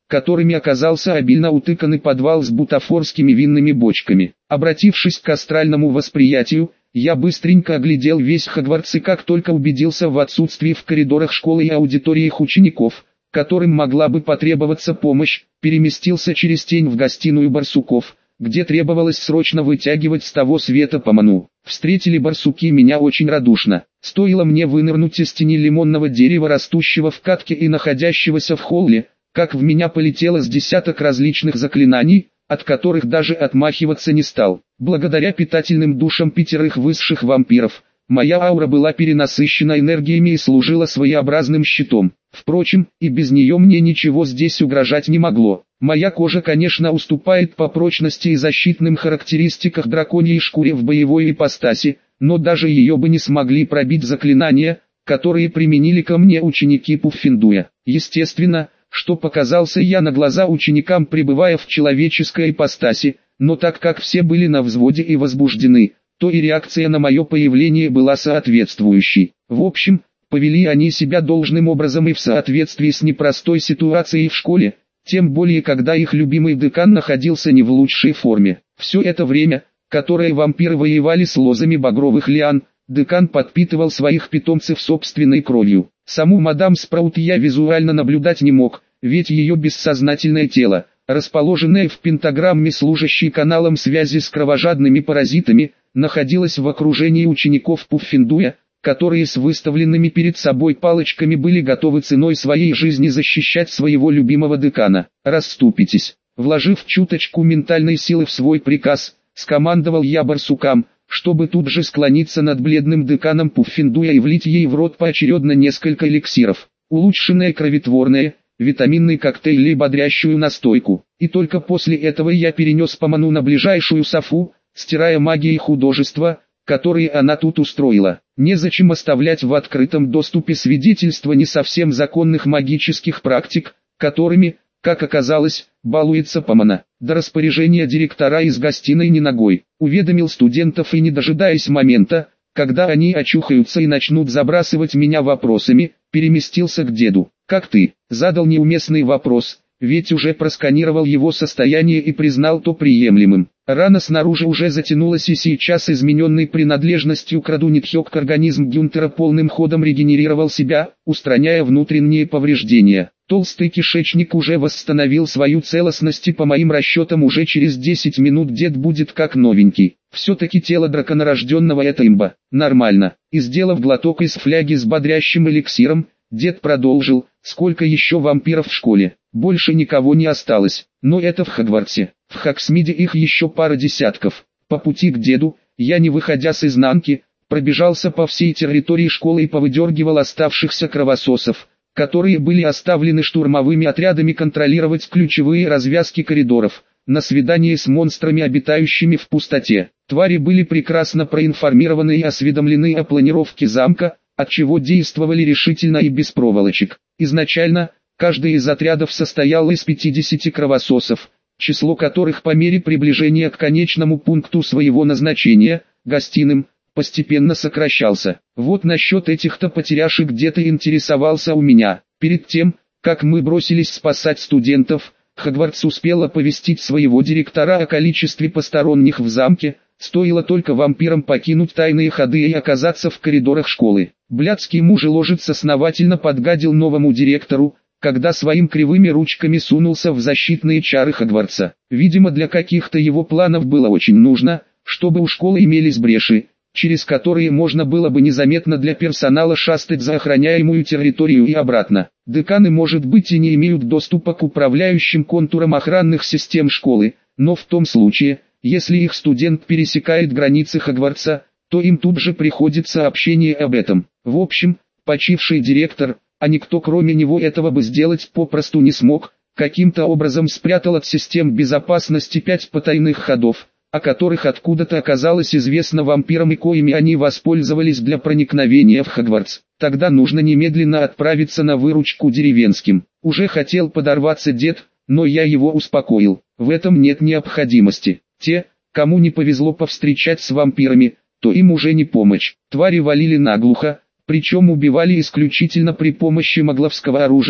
которыми оказался обильно утыканный подвал с бутафорскими винными бочками. Обратившись к астральному восприятию, я быстренько оглядел весь Хогвартс и как только убедился в отсутствии в коридорах школы и аудиториях учеников, которым могла бы потребоваться помощь, переместился через тень в гостиную барсуков, где требовалось срочно вытягивать с того света поману. Встретили барсуки меня очень радушно. Стоило мне вынырнуть из тени лимонного дерева, растущего в катке и находящегося в холле, как в меня полетело с десяток различных заклинаний, от которых даже отмахиваться не стал. Благодаря питательным душам пятерых высших вампиров, моя аура была перенасыщена энергиями и служила своеобразным щитом. Впрочем, и без нее мне ничего здесь угрожать не могло. Моя кожа, конечно, уступает по прочности и защитным характеристиках драконьей шкуре в боевой ипостаси, но даже ее бы не смогли пробить заклинания, которые применили ко мне ученики Пуффендуя. Естественно, что показался я на глаза ученикам, пребывая в человеческой ипостаси, но так как все были на взводе и возбуждены, то и реакция на мое появление была соответствующей. В общем, повели они себя должным образом и в соответствии с непростой ситуацией в школе, тем более когда их любимый декан находился не в лучшей форме. Все это время, которое вампиры воевали с лозами багровых лиан, декан подпитывал своих питомцев собственной кровью. Саму мадам Спраут я визуально наблюдать не мог, ведь ее бессознательное тело, расположенное в пентаграмме, служащей каналом связи с кровожадными паразитами, находилось в окружении учеников Пуффендуя, которые с выставленными перед собой палочками были готовы ценой своей жизни защищать своего любимого декана. «Расступитесь!» Вложив чуточку ментальной силы в свой приказ, скомандовал я барсукам, чтобы тут же склониться над бледным деканом Пуффендуя и влить ей в рот поочередно несколько эликсиров, улучшенное кроветворное, витаминный коктейль и бодрящую настойку. И только после этого я перенес поману на ближайшую софу, стирая магией художества, которые она тут устроила. Незачем оставлять в открытом доступе свидетельства не совсем законных магических практик, которыми, как оказалось, балуется помана. До распоряжения директора из гостиной ни ногой. Уведомил студентов и, не дожидаясь момента, когда они очухаются и начнут забрасывать меня вопросами, переместился к деду. «Как ты?» Задал неуместный вопрос, ведь уже просканировал его состояние и признал то приемлемым. Рана снаружи уже затянулась, и сейчас измененный принадлежностью к роду Нитхёк организм Гюнтера полным ходом регенерировал себя, устраняя внутренние повреждения. Толстый кишечник уже восстановил свою целостность, и по моим расчетам уже через десять минут дед будет как новенький. Все-таки тело драконорожденного — это имба. Нормально. И сделав глоток из фляги с бодрящим эликсиром, дед продолжил: «Сколько еще вампиров в школе?» «Больше никого не осталось, но это в Хогвартсе. В Хоксмиде их еще пара десятков». По пути к деду, я, не выходя с изнанки, пробежался по всей территории школы и повыдергивал оставшихся кровососов, которые были оставлены штурмовыми отрядами контролировать ключевые развязки коридоров, на свидание с монстрами, обитающими в пустоте. Твари были прекрасно проинформированы и осведомлены о планировке замка, отчего действовали решительно и без проволочек. Изначально, каждый из отрядов состоял из пятидесяти кровососов, число которых по мере приближения к конечному пункту своего назначения, гостиным, постепенно сокращался. Вот насчет этих-то потеряшек дед интересовался у меня. Перед тем, как мы бросились спасать студентов, Хогвартс успел оповестить своего директора о количестве посторонних в замке, стоило только вампирам покинуть тайные ходы и оказаться в коридорах школы. Блядский мужеложец основательно подгадил новому директору, когда своим кривыми ручками сунулся в защитные чары Хогвартса. Видимо, для каких-то его планов было очень нужно, чтобы у школы имелись бреши, через которые можно было бы незаметно для персонала шастать за охраняемую территорию и обратно. Деканы, может быть, и не имеют доступа к управляющим контурам охранных систем школы, но в том случае, если их студент пересекает границы Хогвартса, то им тут же приходит сообщение об этом. В общем, почивший директор, а никто кроме него этого бы сделать попросту не смог, каким-то образом спрятал от систем безопасности пять потайных ходов, о которых откуда-то оказалось известно вампирам и коими они воспользовались для проникновения в Хогвартс. Тогда нужно немедленно отправиться на выручку деревенским. Уже хотел подорваться дед, но я его успокоил. В этом нет необходимости. Те, кому не повезло повстречать с вампирами, то им уже не помочь. Твари валили наглухо, причем убивали исключительно при помощи магловского оружия,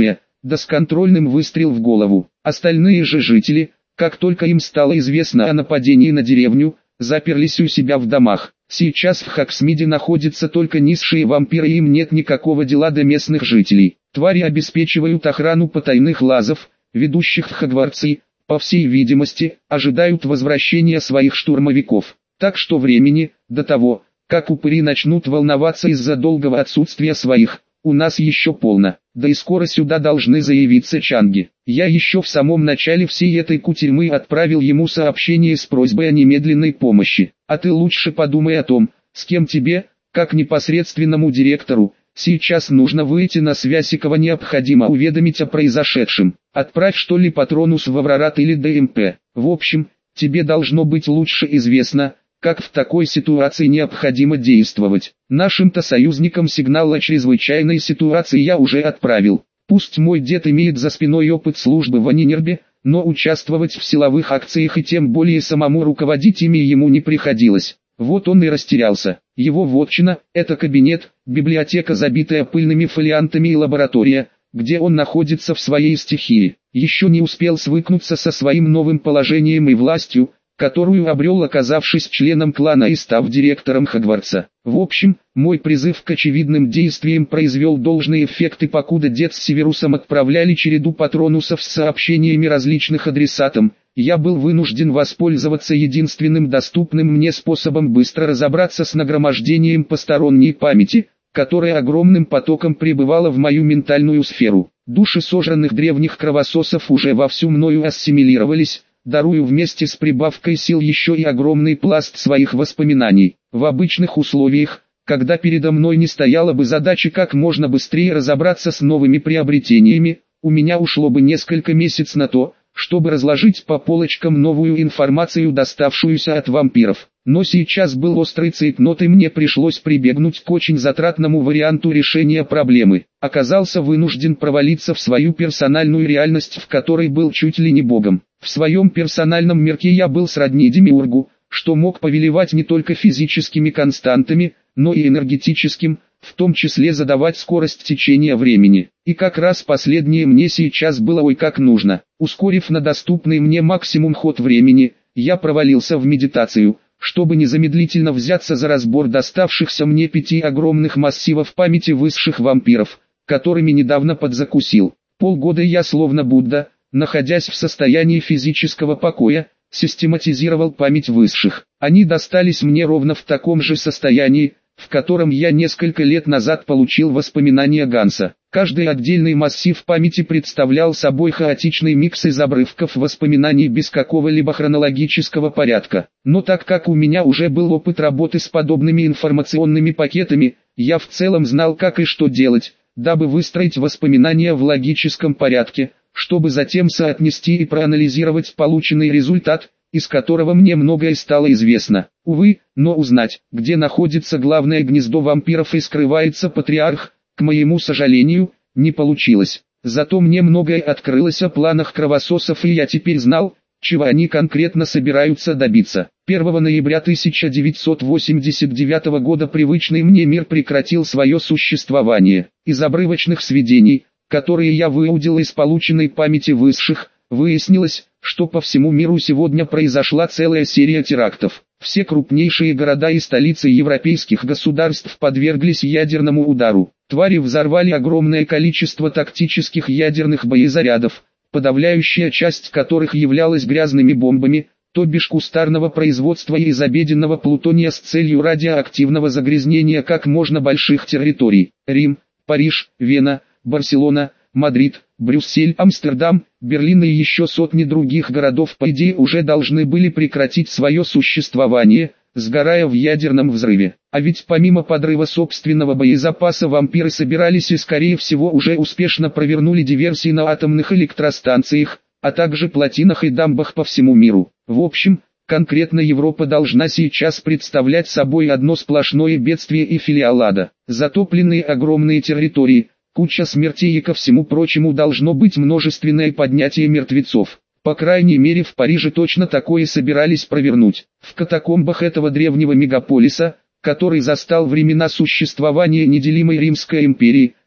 да с контрольным выстрел в голову. Остальные же жители, как только им стало известно о нападении на деревню, заперлись у себя в домах. Сейчас в Хоксмиде находятся только низшие вампиры, и им нет никакого дела до местных жителей. Твари обеспечивают охрану потайных лазов, ведущих в Хогвартс, и, по всей видимости, ожидают возвращения своих штурмовиков. Так что времени, до того, как упыри начнут волноваться из-за долгого отсутствия своих, у нас еще полно. Да и скоро сюда должны заявиться чанги. Я еще в самом начале всей этой кутерьмы отправил ему сообщение с просьбой о немедленной помощи. А ты лучше подумай о том, с кем тебе, как непосредственному директору, сейчас нужно выйти на связь, и кого необходимо уведомить о произошедшем. Отправь что ли Патронус в Аврорат или ДМП. В общем, тебе должно быть лучше известно, как в такой ситуации необходимо действовать. Нашим-то союзникам сигнал о чрезвычайной ситуации я уже отправил. Пусть мой дед имеет за спиной опыт службы в Анинербе, но участвовать в силовых акциях и тем более самому руководить ими ему не приходилось. Вот он и растерялся. Его вотчина – это кабинет, библиотека, забитая пыльными фолиантами, и лаборатория, где он находится в своей стихии. Еще не успел свыкнуться со своим новым положением и властью, которую обрел, оказавшись членом клана и став директором Хогвартса. В общем, мой призыв к очевидным действиям произвел должный эффект, и покуда дед с Северусом отправляли череду патронусов с сообщениями различных адресатам, я был вынужден воспользоваться единственным доступным мне способом быстро разобраться с нагромождением посторонней памяти, которая огромным потоком прибывала в мою ментальную сферу. Души сожранных древних кровососов уже вовсю мною ассимилировались, дарую вместе с прибавкой сил еще и огромный пласт своих воспоминаний. В обычных условиях, когда передо мной не стояла бы задача как можно быстрее разобраться с новыми приобретениями, у меня ушло бы несколько месяцев на то, чтобы разложить по полочкам новую информацию, доставшуюся от вампиров. Но сейчас был острый цейтнот, и мне пришлось прибегнуть к очень затратному варианту решения проблемы. Оказался вынужден провалиться в свою персональную реальность, в которой был чуть ли не богом. В своем персональном мирке я был сродни демиургу, что мог повелевать не только физическими константами, но и энергетическим, в том числе задавать скорость течения времени. И как раз последнее мне сейчас было ой как нужно. Ускорив на доступный мне максимум ход времени, я провалился в медитацию, чтобы незамедлительно взяться за разбор доставшихся мне пяти огромных массивов памяти высших вампиров, которыми недавно подзакусил. Полгода я словно Будда, находясь в состоянии физического покоя, систематизировал память высших. Они достались мне ровно в таком же состоянии, в котором я несколько лет назад получил воспоминания Ганса. Каждый отдельный массив памяти представлял собой хаотичный микс из обрывков воспоминаний без какого-либо хронологического порядка. Но так как у меня уже был опыт работы с подобными информационными пакетами, я в целом знал, как и что делать, дабы выстроить воспоминания в логическом порядке, чтобы затем соотнести и проанализировать полученный результат, из которого мне многое стало известно. Увы, но узнать, где находится главное гнездо вампиров и скрывается патриарх, к моему сожалению, не получилось. Зато мне многое открылось о планах кровососов, и я теперь знал, чего они конкретно собираются добиться. первого ноября тысяча девятьсот восемьдесят девятого года привычный мне мир прекратил свое существование. Из обрывочных сведений, которые я выудил из полученной памяти высших, выяснилось, что по всему миру сегодня произошла целая серия терактов. Все крупнейшие города и столицы европейских государств подверглись ядерному удару. Твари взорвали огромное количество тактических ядерных боезарядов, подавляющая часть которых являлась грязными бомбами, то бишь кустарного производства и из обеденного плутония с целью радиоактивного загрязнения как можно больших территорий. Рим, Париж, Вена, Барселона, Мадрид, Брюссель, Амстердам, Берлин и еще сотни других городов по идее уже должны были прекратить свое существование, сгорая в ядерном взрыве. А ведь помимо подрыва собственного боезапаса вампиры собирались и скорее всего уже успешно провернули диверсии на атомных электростанциях, а также плотинах и дамбах по всему миру. В общем, конкретно Европа должна сейчас представлять собой одно сплошное бедствие и филиал ада. Затопленные огромные территории, куча смертей и ко всему прочему должно быть множественное поднятие мертвецов. По крайней мере в Париже точно такое собирались провернуть. В катакомбах этого древнего мегаполиса, который застал времена существования неделимой Римской империи,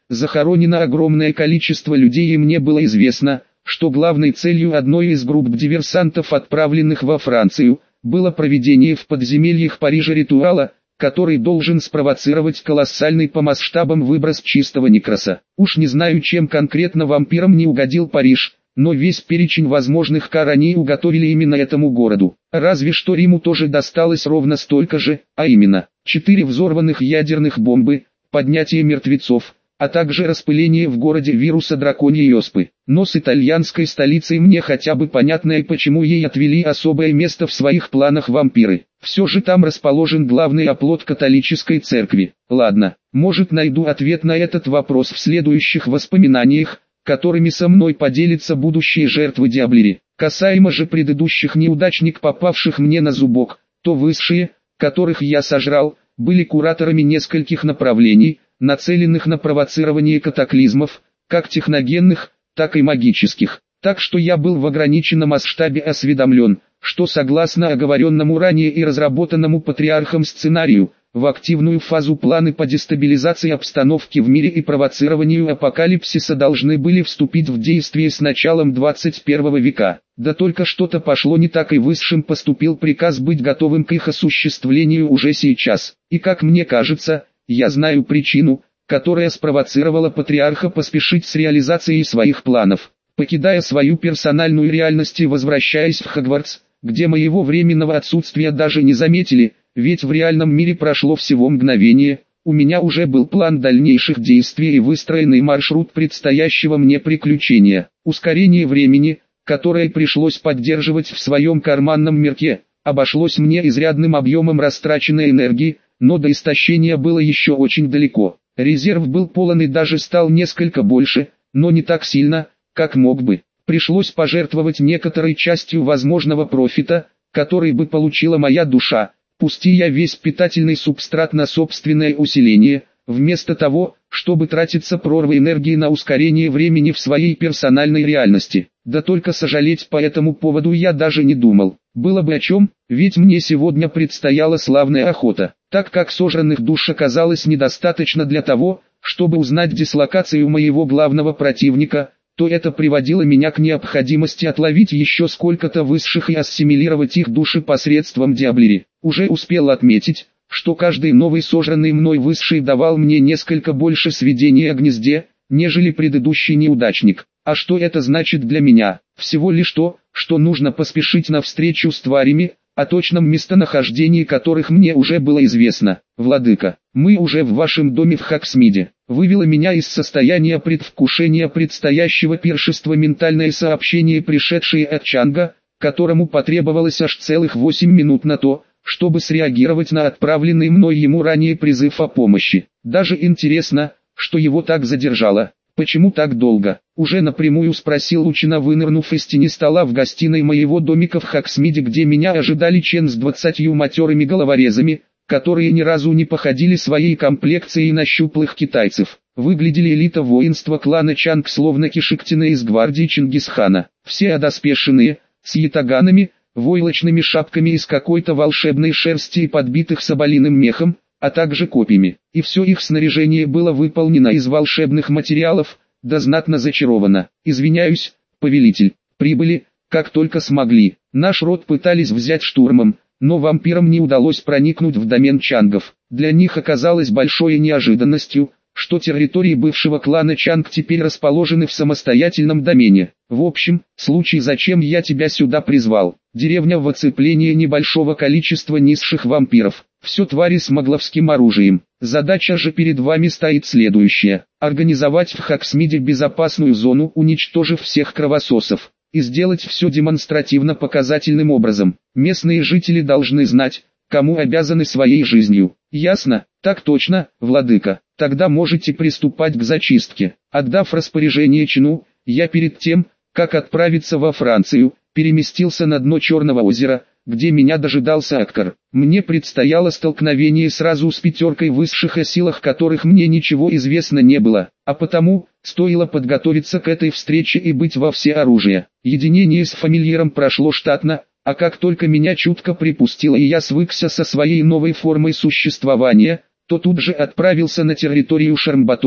захоронено огромное количество людей, и мне было известно, что главной целью одной из групп диверсантов, отправленных во Францию, было проведение в подземельях Парижа ритуала, который должен спровоцировать колоссальный по масштабам выброс чистого некроса. Уж не знаю, чем конкретно вампирам не угодил Париж, но весь перечень возможных кар они уготовили именно этому городу. Разве что Риму тоже досталось ровно столько же, а именно, четыре взорванных ядерных бомбы, поднятие мертвецов, а также распыление в городе вируса драконьей оспы. Но с итальянской столицей мне хотя бы понятно, и почему ей отвели особое место в своих планах вампиры. Все же там расположен главный оплот католической церкви. Ладно, может, найду ответ на этот вопрос в следующих воспоминаниях, которыми со мной поделятся будущие жертвы Диаблери. Касаемо же предыдущих неудачник, попавших мне на зубок, то высшие, которых я сожрал, были кураторами нескольких направлений, нацеленных на провоцирование катаклизмов, как техногенных, так и магических. Так что я был в ограниченном масштабе осведомлен, что согласно оговоренному ранее и разработанному патриархом сценарию, в активную фазу планы по дестабилизации обстановки в мире и провоцированию апокалипсиса должны были вступить в действие с началом двадцать первого века. Да только что-то пошло не так, и высшим поступил приказ быть готовым к их осуществлению уже сейчас. И как мне кажется, я знаю причину, которая спровоцировала патриарха поспешить с реализацией своих планов. Покидая свою персональную реальность и возвращаясь в Хогвартс, где моего временного отсутствия даже не заметили, ведь в реальном мире прошло всего мгновение, у меня уже был план дальнейших действий и выстроенный маршрут предстоящего мне приключения. Ускорение времени, которое пришлось поддерживать в своем карманном мирке, обошлось мне изрядным объемом растраченной энергии, но до истощения было еще очень далеко. Резерв был полон и даже стал несколько больше, но не так сильно, как мог бы. Пришлось пожертвовать некоторой частью возможного профита, который бы получила моя душа, пусти я весь питательный субстрат на собственное усиление, вместо того, чтобы тратиться прорвой энергии на ускорение времени в своей персональной реальности. Да только сожалеть по этому поводу я даже не думал. Было бы о чем, ведь мне сегодня предстояла славная охота. Так как сожранных душ оказалось недостаточно для того, чтобы узнать дислокацию моего главного противника, то это приводило меня к необходимости отловить еще сколько-то высших и ассимилировать их души посредством Диаблери. Уже успел отметить, что каждый новый сожранный мной высший давал мне несколько больше сведений о гнезде, нежели предыдущий неудачник. А что это значит для меня? Всего лишь то, что нужно поспешить на встречу с тварями, о точном местонахождении которых мне уже было известно. Владыка, мы уже в вашем доме в Хоксмиде. Вывело меня из состояния предвкушения предстоящего пиршества ментальное сообщение, пришедшее от Чанга, которому потребовалось аж целых восемь минут на то, чтобы среагировать на отправленный мной ему ранее призыв о помощи. Даже интересно, что его так задержало. Почему так долго? Уже напрямую спросил Лучина, вынырнув из тени стола в гостиной моего домика в Хоксмиде, где меня ожидали Чен с двадцатью матерыми головорезами, которые ни разу не походили своей комплекцией на щуплых китайцев. Выглядели элита воинства клана Чанг словно кишектины из гвардии Чингисхана. Все одоспешенные, с ятаганами, войлочными шапками из какой-то волшебной шерсти и подбитых соболиным мехом, а также копьями. И все их снаряжение было выполнено из волшебных материалов, да знатно зачаровано. Извиняюсь, повелитель, прибыли, как только смогли. Наш род пытались взять штурмом, но вампирам не удалось проникнуть в домен Чангов. Для них оказалось большой неожиданностью, что территории бывшего клана Чанг теперь расположены в самостоятельном домене. В общем, случай, зачем я тебя сюда призвал. Деревня в оцеплении небольшого количества низших вампиров. Все твари с магловским оружием. Задача же перед вами стоит следующая. Организовать в Хоксмиде безопасную зону, уничтожив всех кровососов. И сделать все демонстративно показательным образом. Местные жители должны знать, кому обязаны своей жизнью. Ясно? Так точно, владыка. Тогда можете приступать к зачистке. Отдав распоряжение Чину, я перед тем, как отправиться во Францию, переместился на дно Черного озера, где меня дожидался Аккар. Мне предстояло столкновение сразу с пятеркой высших, о силах которых мне ничего известно не было, а потому, стоило подготовиться к этой встрече и быть во всеоружии. Единение с фамильяром прошло штатно, а как только меня чутко припустило и я свыкся со своей новой формой существования, то тут же отправился на территорию Шармбатона,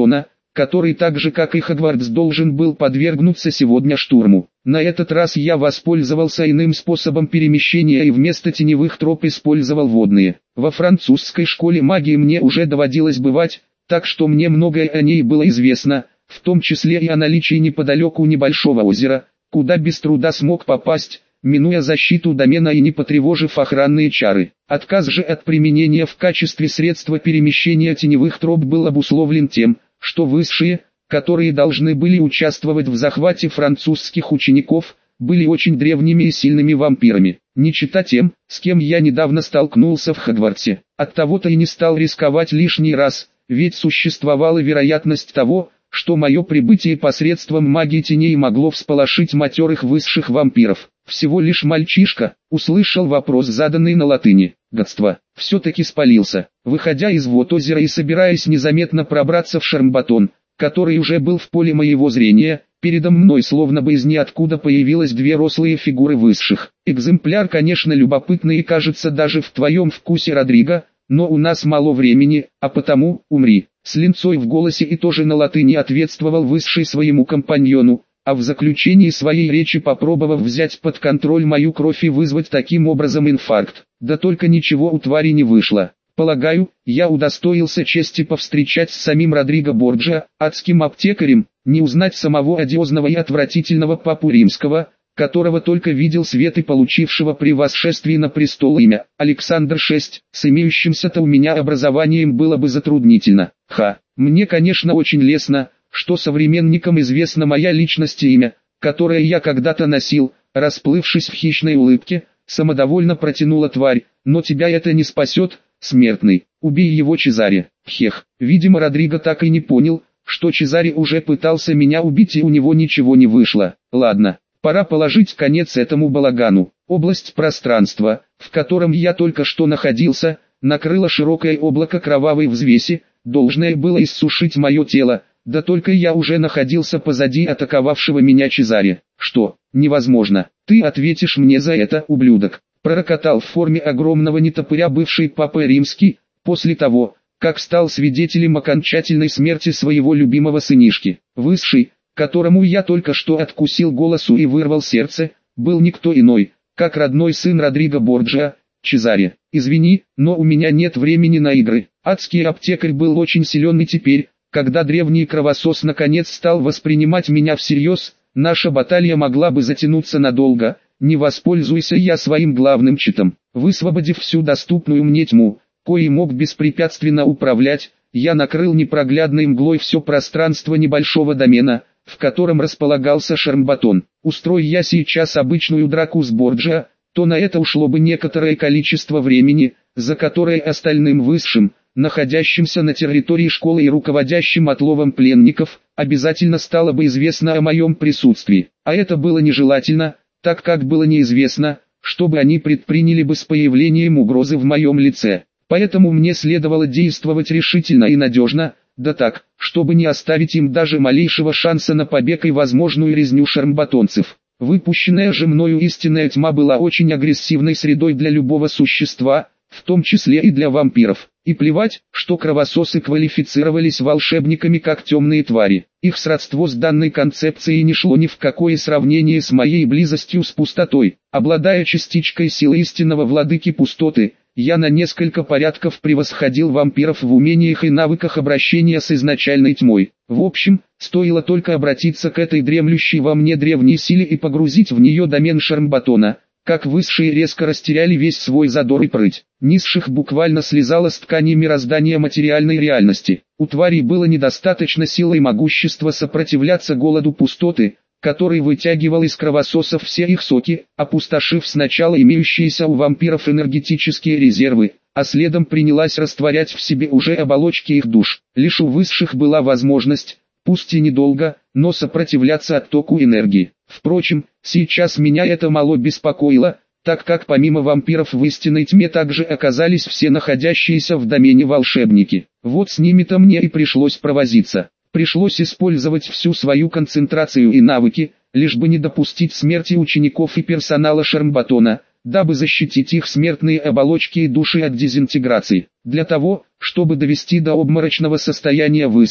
который так же как и Хогвартс должен был подвергнуться сегодня штурму. На этот раз я воспользовался иным способом перемещения и вместо теневых троп использовал водные. Во французской школе магии мне уже доводилось бывать, так что мне многое о ней было известно, в том числе и о наличии неподалеку небольшого озера, куда без труда смог попасть, минуя защиту домена и не потревожив охранные чары. Отказ же от применения в качестве средства перемещения теневых троп был обусловлен тем, что высшие, которые должны были участвовать в захвате французских учеников, были очень древними и сильными вампирами, не чета тем, с кем я недавно столкнулся в Хогвартсе. Оттого-то и не стал рисковать лишний раз, ведь существовала вероятность того, что мое прибытие посредством магии теней могло всполошить матерых высших вампиров. Всего лишь мальчишка, услышал вопрос, заданный на латыни. Гадство, все-таки спалился. Выходя из вод озера и собираясь незаметно пробраться в Шармбатон, который уже был в поле моего зрения, передо мной словно бы из ниоткуда появилось две рослые фигуры высших. Экземпляр, конечно, любопытный и кажется даже в твоем вкусе, Родриго, но у нас мало времени, а потому, умри. С линцой в голосе и тоже на латыни ответствовал высший своему компаньону, а в заключении своей речи попробовав взять под контроль мою кровь и вызвать таким образом инфаркт. Да только ничего у твари не вышло. Полагаю, я удостоился чести повстречать с самим Родриго Борджиа, адским аптекарем, не узнать самого одиозного и отвратительного папу римского, которого только видел свет и получившего при восшествии на престол имя Александр шестой, с имеющимся-то у меня образованием было бы затруднительно. Ха, мне, конечно, очень лестно, что современникам известна моя личность и имя, которое я когда-то носил. Расплывшись в хищной улыбке, самодовольно протянула тварь, но тебя это не спасет, смертный. Убей его, Чезаре. Хех, видимо, Родриго так и не понял, что Чезаре уже пытался меня убить и у него ничего не вышло. Ладно, пора положить конец этому балагану. Область пространства, в котором я только что находился, накрыло широкое облако кровавой взвеси, должное было иссушить мое тело, да только я уже находился позади атаковавшего меня Чезаре. Что, невозможно, ты ответишь мне за это, ублюдок, пророкотал в форме огромного нетопыря бывший папа римский, после того, как стал свидетелем окончательной смерти своего любимого сынишки. Высший, которому я только что откусил голосу и вырвал сердце, был никто иной, как родной сын Родриго Борджиа, Чезаре. Извини, но у меня нет времени на игры. Адский аптекарь был очень силен и теперь, когда древний кровосос наконец стал воспринимать меня всерьез, наша баталия могла бы затянуться надолго, не воспользуйся я своим главным читом. Высвободив всю доступную мне тьму, коей мог беспрепятственно управлять, я накрыл непроглядной мглой все пространство небольшого домена, в котором располагался Шармбатон. Устрой я сейчас обычную драку с Борджиа, то на это ушло бы некоторое количество времени, за которое остальным высшим, находящимся на территории школы и руководящим отловом пленников, обязательно стало бы известно о моем присутствии. А это было нежелательно, так как было неизвестно, что бы они предприняли бы с появлением угрозы в моем лице. Поэтому мне следовало действовать решительно и надежно, да так, чтобы не оставить им даже малейшего шанса на побег и возможную резню шармбатонцев. Выпущенная же мною истинная тьма была очень агрессивной средой для любого существа, в том числе и для вампиров. И плевать, что кровососы квалифицировались волшебниками как темные твари. Их сродство с данной концепцией не шло ни в какое сравнение с моей близостью с пустотой. Обладая частичкой силы истинного владыки пустоты, я на несколько порядков превосходил вампиров в умениях и навыках обращения с изначальной тьмой. В общем, стоило только обратиться к этой дремлющей во мне древней силе и погрузить в нее домен Шармбатона, как высшие резко растеряли весь свой задор и прыть. Низших буквально слезало с ткани мироздания материальной реальности. У тварей было недостаточно силы и могущества сопротивляться голоду пустоты, который вытягивал из кровососов все их соки, опустошив сначала имеющиеся у вампиров энергетические резервы, а следом принялась растворять в себе уже оболочки их душ. Лишь у высших была возможность, пусть и недолго, но сопротивляться оттоку энергии. Впрочем, сейчас меня это мало беспокоило, так как помимо вампиров в истинной тьме также оказались все находящиеся в домене волшебники. Вот с ними-то мне и пришлось провозиться. Пришлось использовать всю свою концентрацию и навыки, лишь бы не допустить смерти учеников и персонала Шармбатона, дабы защитить их смертные оболочки и души от дезинтеграции. Для того, чтобы довести до обморочного состояния высших,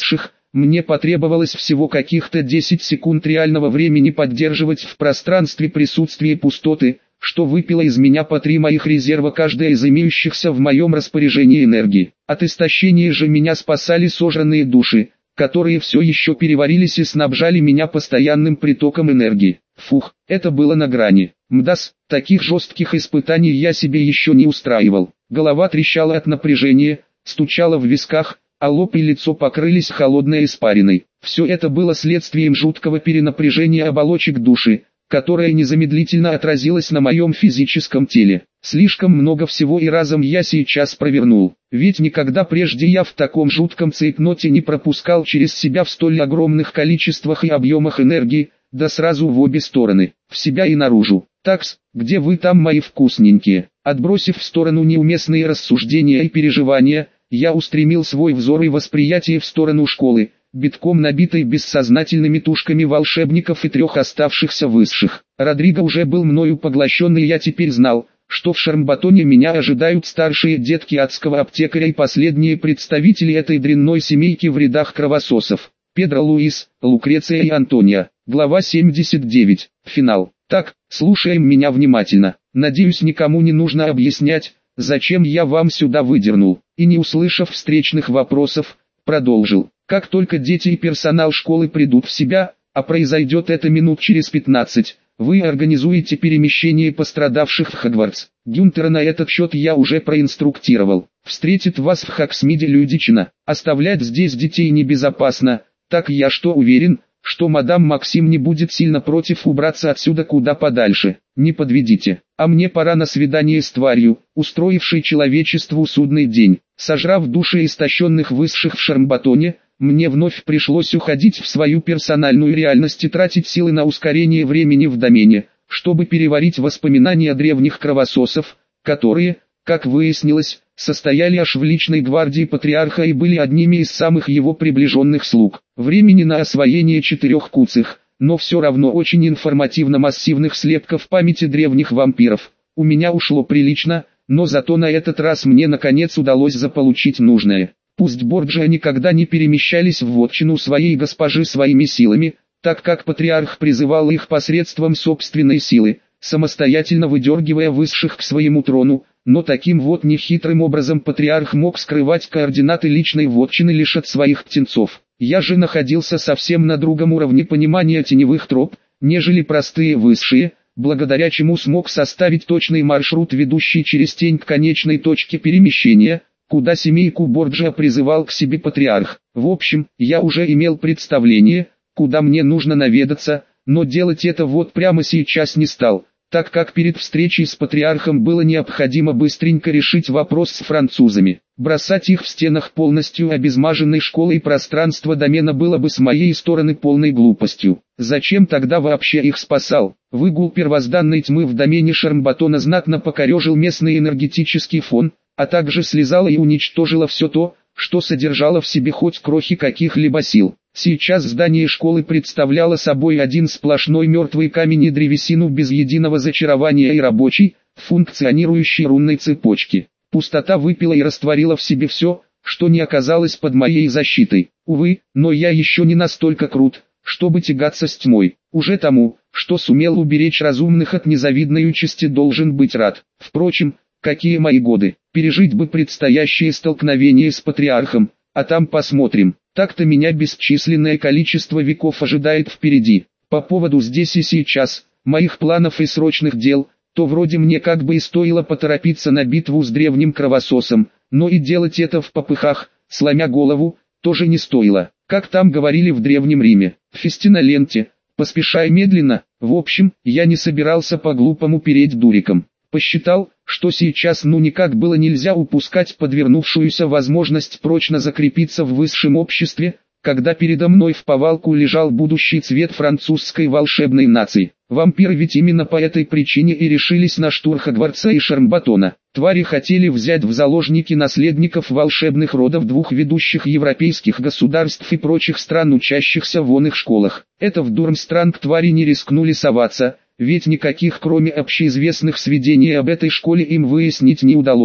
мне потребовалось всего каких-то десять секунд реального времени поддерживать в пространстве присутствие пустоты, что выпило из меня по три моих резерва каждая из имеющихся в моем распоряжении энергии. От истощения же меня спасали сожранные души, которые все еще переварились и снабжали меня постоянным притоком энергии. Фух, это было на грани. Мдас, таких жестких испытаний я себе еще не устраивал. Голова трещала от напряжения, стучала в висках, а лоб и лицо покрылись холодной испариной. Все это было следствием жуткого перенапряжения оболочек души, которое незамедлительно отразилось на моем физическом теле. Слишком много всего и разом я сейчас провернул, ведь никогда прежде я в таком жутком цейтноте не пропускал через себя в столь огромных количествах и объемах энергии, да сразу в обе стороны, в себя и наружу. Такс, где вы там, мои вкусненькие? Отбросив в сторону неуместные рассуждения и переживания, я устремил свой взор и восприятие в сторону школы, битком набитой бессознательными тушками волшебников и трех оставшихся высших. Родриго уже был мною поглощен, и я теперь знал, что в Шармбатоне меня ожидают старшие детки адского аптекаря и последние представители этой дрянной семейки в рядах кровососов. Педро Луис, Лукреция и Антония. Глава семьдесят девять. Финал. Так, слушаем меня внимательно. Надеюсь, никому не нужно объяснять, зачем я вам сюда выдернул. И не услышав встречных вопросов, продолжил. Как только дети и персонал школы придут в себя, а произойдет это минут через пятнадцать, вы организуете перемещение пострадавших в Хогвартс. Гюнтера на этот счет я уже проинструктировал. Встретит вас в Хоксмиде Людичина. Оставлять здесь детей небезопасно, так я что уверен, что мадам Максим не будет сильно против убраться отсюда куда подальше. Не подведите. А мне пора на свидание с тварью, устроившей человечеству судный день. Сожрав души истощенных высших в Шармбатоне, мне вновь пришлось уходить в свою персональную реальность и тратить силы на ускорение времени в домене, чтобы переварить воспоминания древних кровососов, которые, как выяснилось, состояли аж в личной гвардии патриарха и были одними из самых его приближенных слуг. Времени на освоение четырех куцых, но все равно очень информативно-массивных слепков памяти древних вампиров у меня ушло прилично, но зато на этот раз мне наконец удалось заполучить нужное. Пусть Борджиа никогда не перемещались в вотчину своей госпожи своими силами, так как патриарх призывал их посредством собственной силы, самостоятельно выдергивая высших к своему трону, но таким вот нехитрым образом патриарх мог скрывать координаты личной вотчины лишь от своих птенцов. Я же находился совсем на другом уровне понимания теневых троп, нежели простые высшие, благодаря чему смог составить точный маршрут, ведущий через тень к конечной точке перемещения, куда семейку Борджиа призывал к себе патриарх. В общем, я уже имел представление, куда мне нужно наведаться, но делать это вот прямо сейчас не стал, так как перед встречей с патриархом было необходимо быстренько решить вопрос с французами. Бросать их в стенах полностью обезмаженной школы и пространства домена было бы с моей стороны полной глупостью. Зачем тогда вообще их спасал? Выгул первозданной тьмы в домене Шармбатона знатно покорежил местный энергетический фон, а также слезало и уничтожило все то, что содержало в себе хоть крохи каких-либо сил. Сейчас здание школы представляло собой один сплошной мертвый камень и древесину без единого зачарования и рабочей, функционирующей рунной цепочки. Пустота выпила и растворила в себе все, что не оказалось под моей защитой. Увы, но я еще не настолько крут, чтобы тягаться с тьмой. Уже тому, что сумел уберечь разумных от незавидной участи, должен быть рад. Впрочем, какие мои годы, пережить бы предстоящее столкновение с патриархом, а там посмотрим. Так-то меня бесчисленное количество веков ожидает впереди. По поводу здесь и сейчас, моих планов и срочных дел, то вроде мне как бы и стоило поторопиться на битву с древним кровососом, но и делать это в попыхах, сломя голову, тоже не стоило. Как там говорили в Древнем Риме, фестина ленте, поспешай медленно. В общем, я не собирался по-глупому переть дуриком. Посчитал, что сейчас ну никак было нельзя упускать подвернувшуюся возможность прочно закрепиться в высшем обществе, когда передо мной в повалку лежал будущий цвет французской волшебной нации. Вампиры ведь именно по этой причине и решились на штурм Хогвартса и Шармбатона. Твари хотели взять в заложники наследников волшебных родов двух ведущих европейских государств и прочих стран, учащихся в оных школах. Это в Дурмстранг твари не рискнули соваться, ведь никаких кроме общеизвестных сведений об этой школе им выяснить не удалось,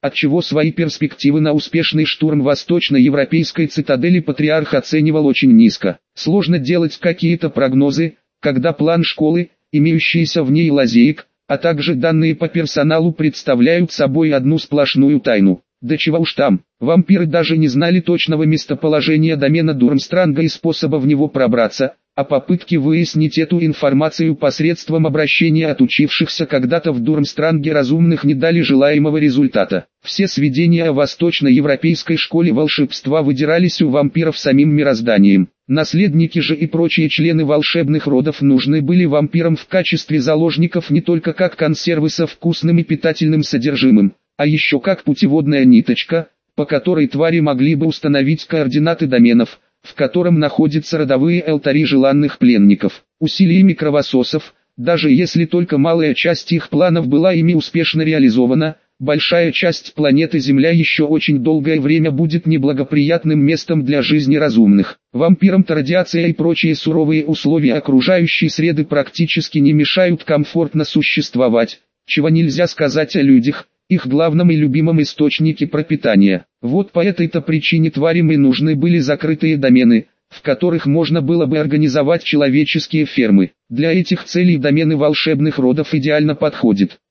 отчего свои перспективы на успешный штурм восточноевропейской цитадели патриарх оценивал очень низко. Сложно делать какие-то прогнозы, когда план школы, имеющиеся в ней лазеек, а также данные по персоналу представляют собой одну сплошную тайну. Да чего уж там, вампиры даже не знали точного местоположения домена Дурмстранга и способа в него пробраться, а попытки выяснить эту информацию посредством обращения отучившихся когда-то в Дурмстранге разумных не дали желаемого результата. Все сведения о восточноевропейской школе волшебства выдирались у вампиров самим мирозданием. Наследники же и прочие члены волшебных родов нужны были вампирам в качестве заложников не только как консервы со вкусным и питательным содержимым, а еще как путеводная ниточка, по которой твари могли бы установить координаты доменов, в котором находятся родовые алтари желанных пленников. Усилиями кровососов, даже если только малая часть их планов была ими успешно реализована, большая часть планеты Земля еще очень долгое время будет неблагоприятным местом для жизни разумных. Вампирам-то радиация и прочие суровые условия окружающей среды практически не мешают комфортно существовать, чего нельзя сказать о людях, их главном и любимом источнике пропитания. Вот по этой-то причине тварям и нужны были закрытые домены, в которых можно было бы организовать человеческие фермы. Для этих целей домены волшебных родов идеально подходят.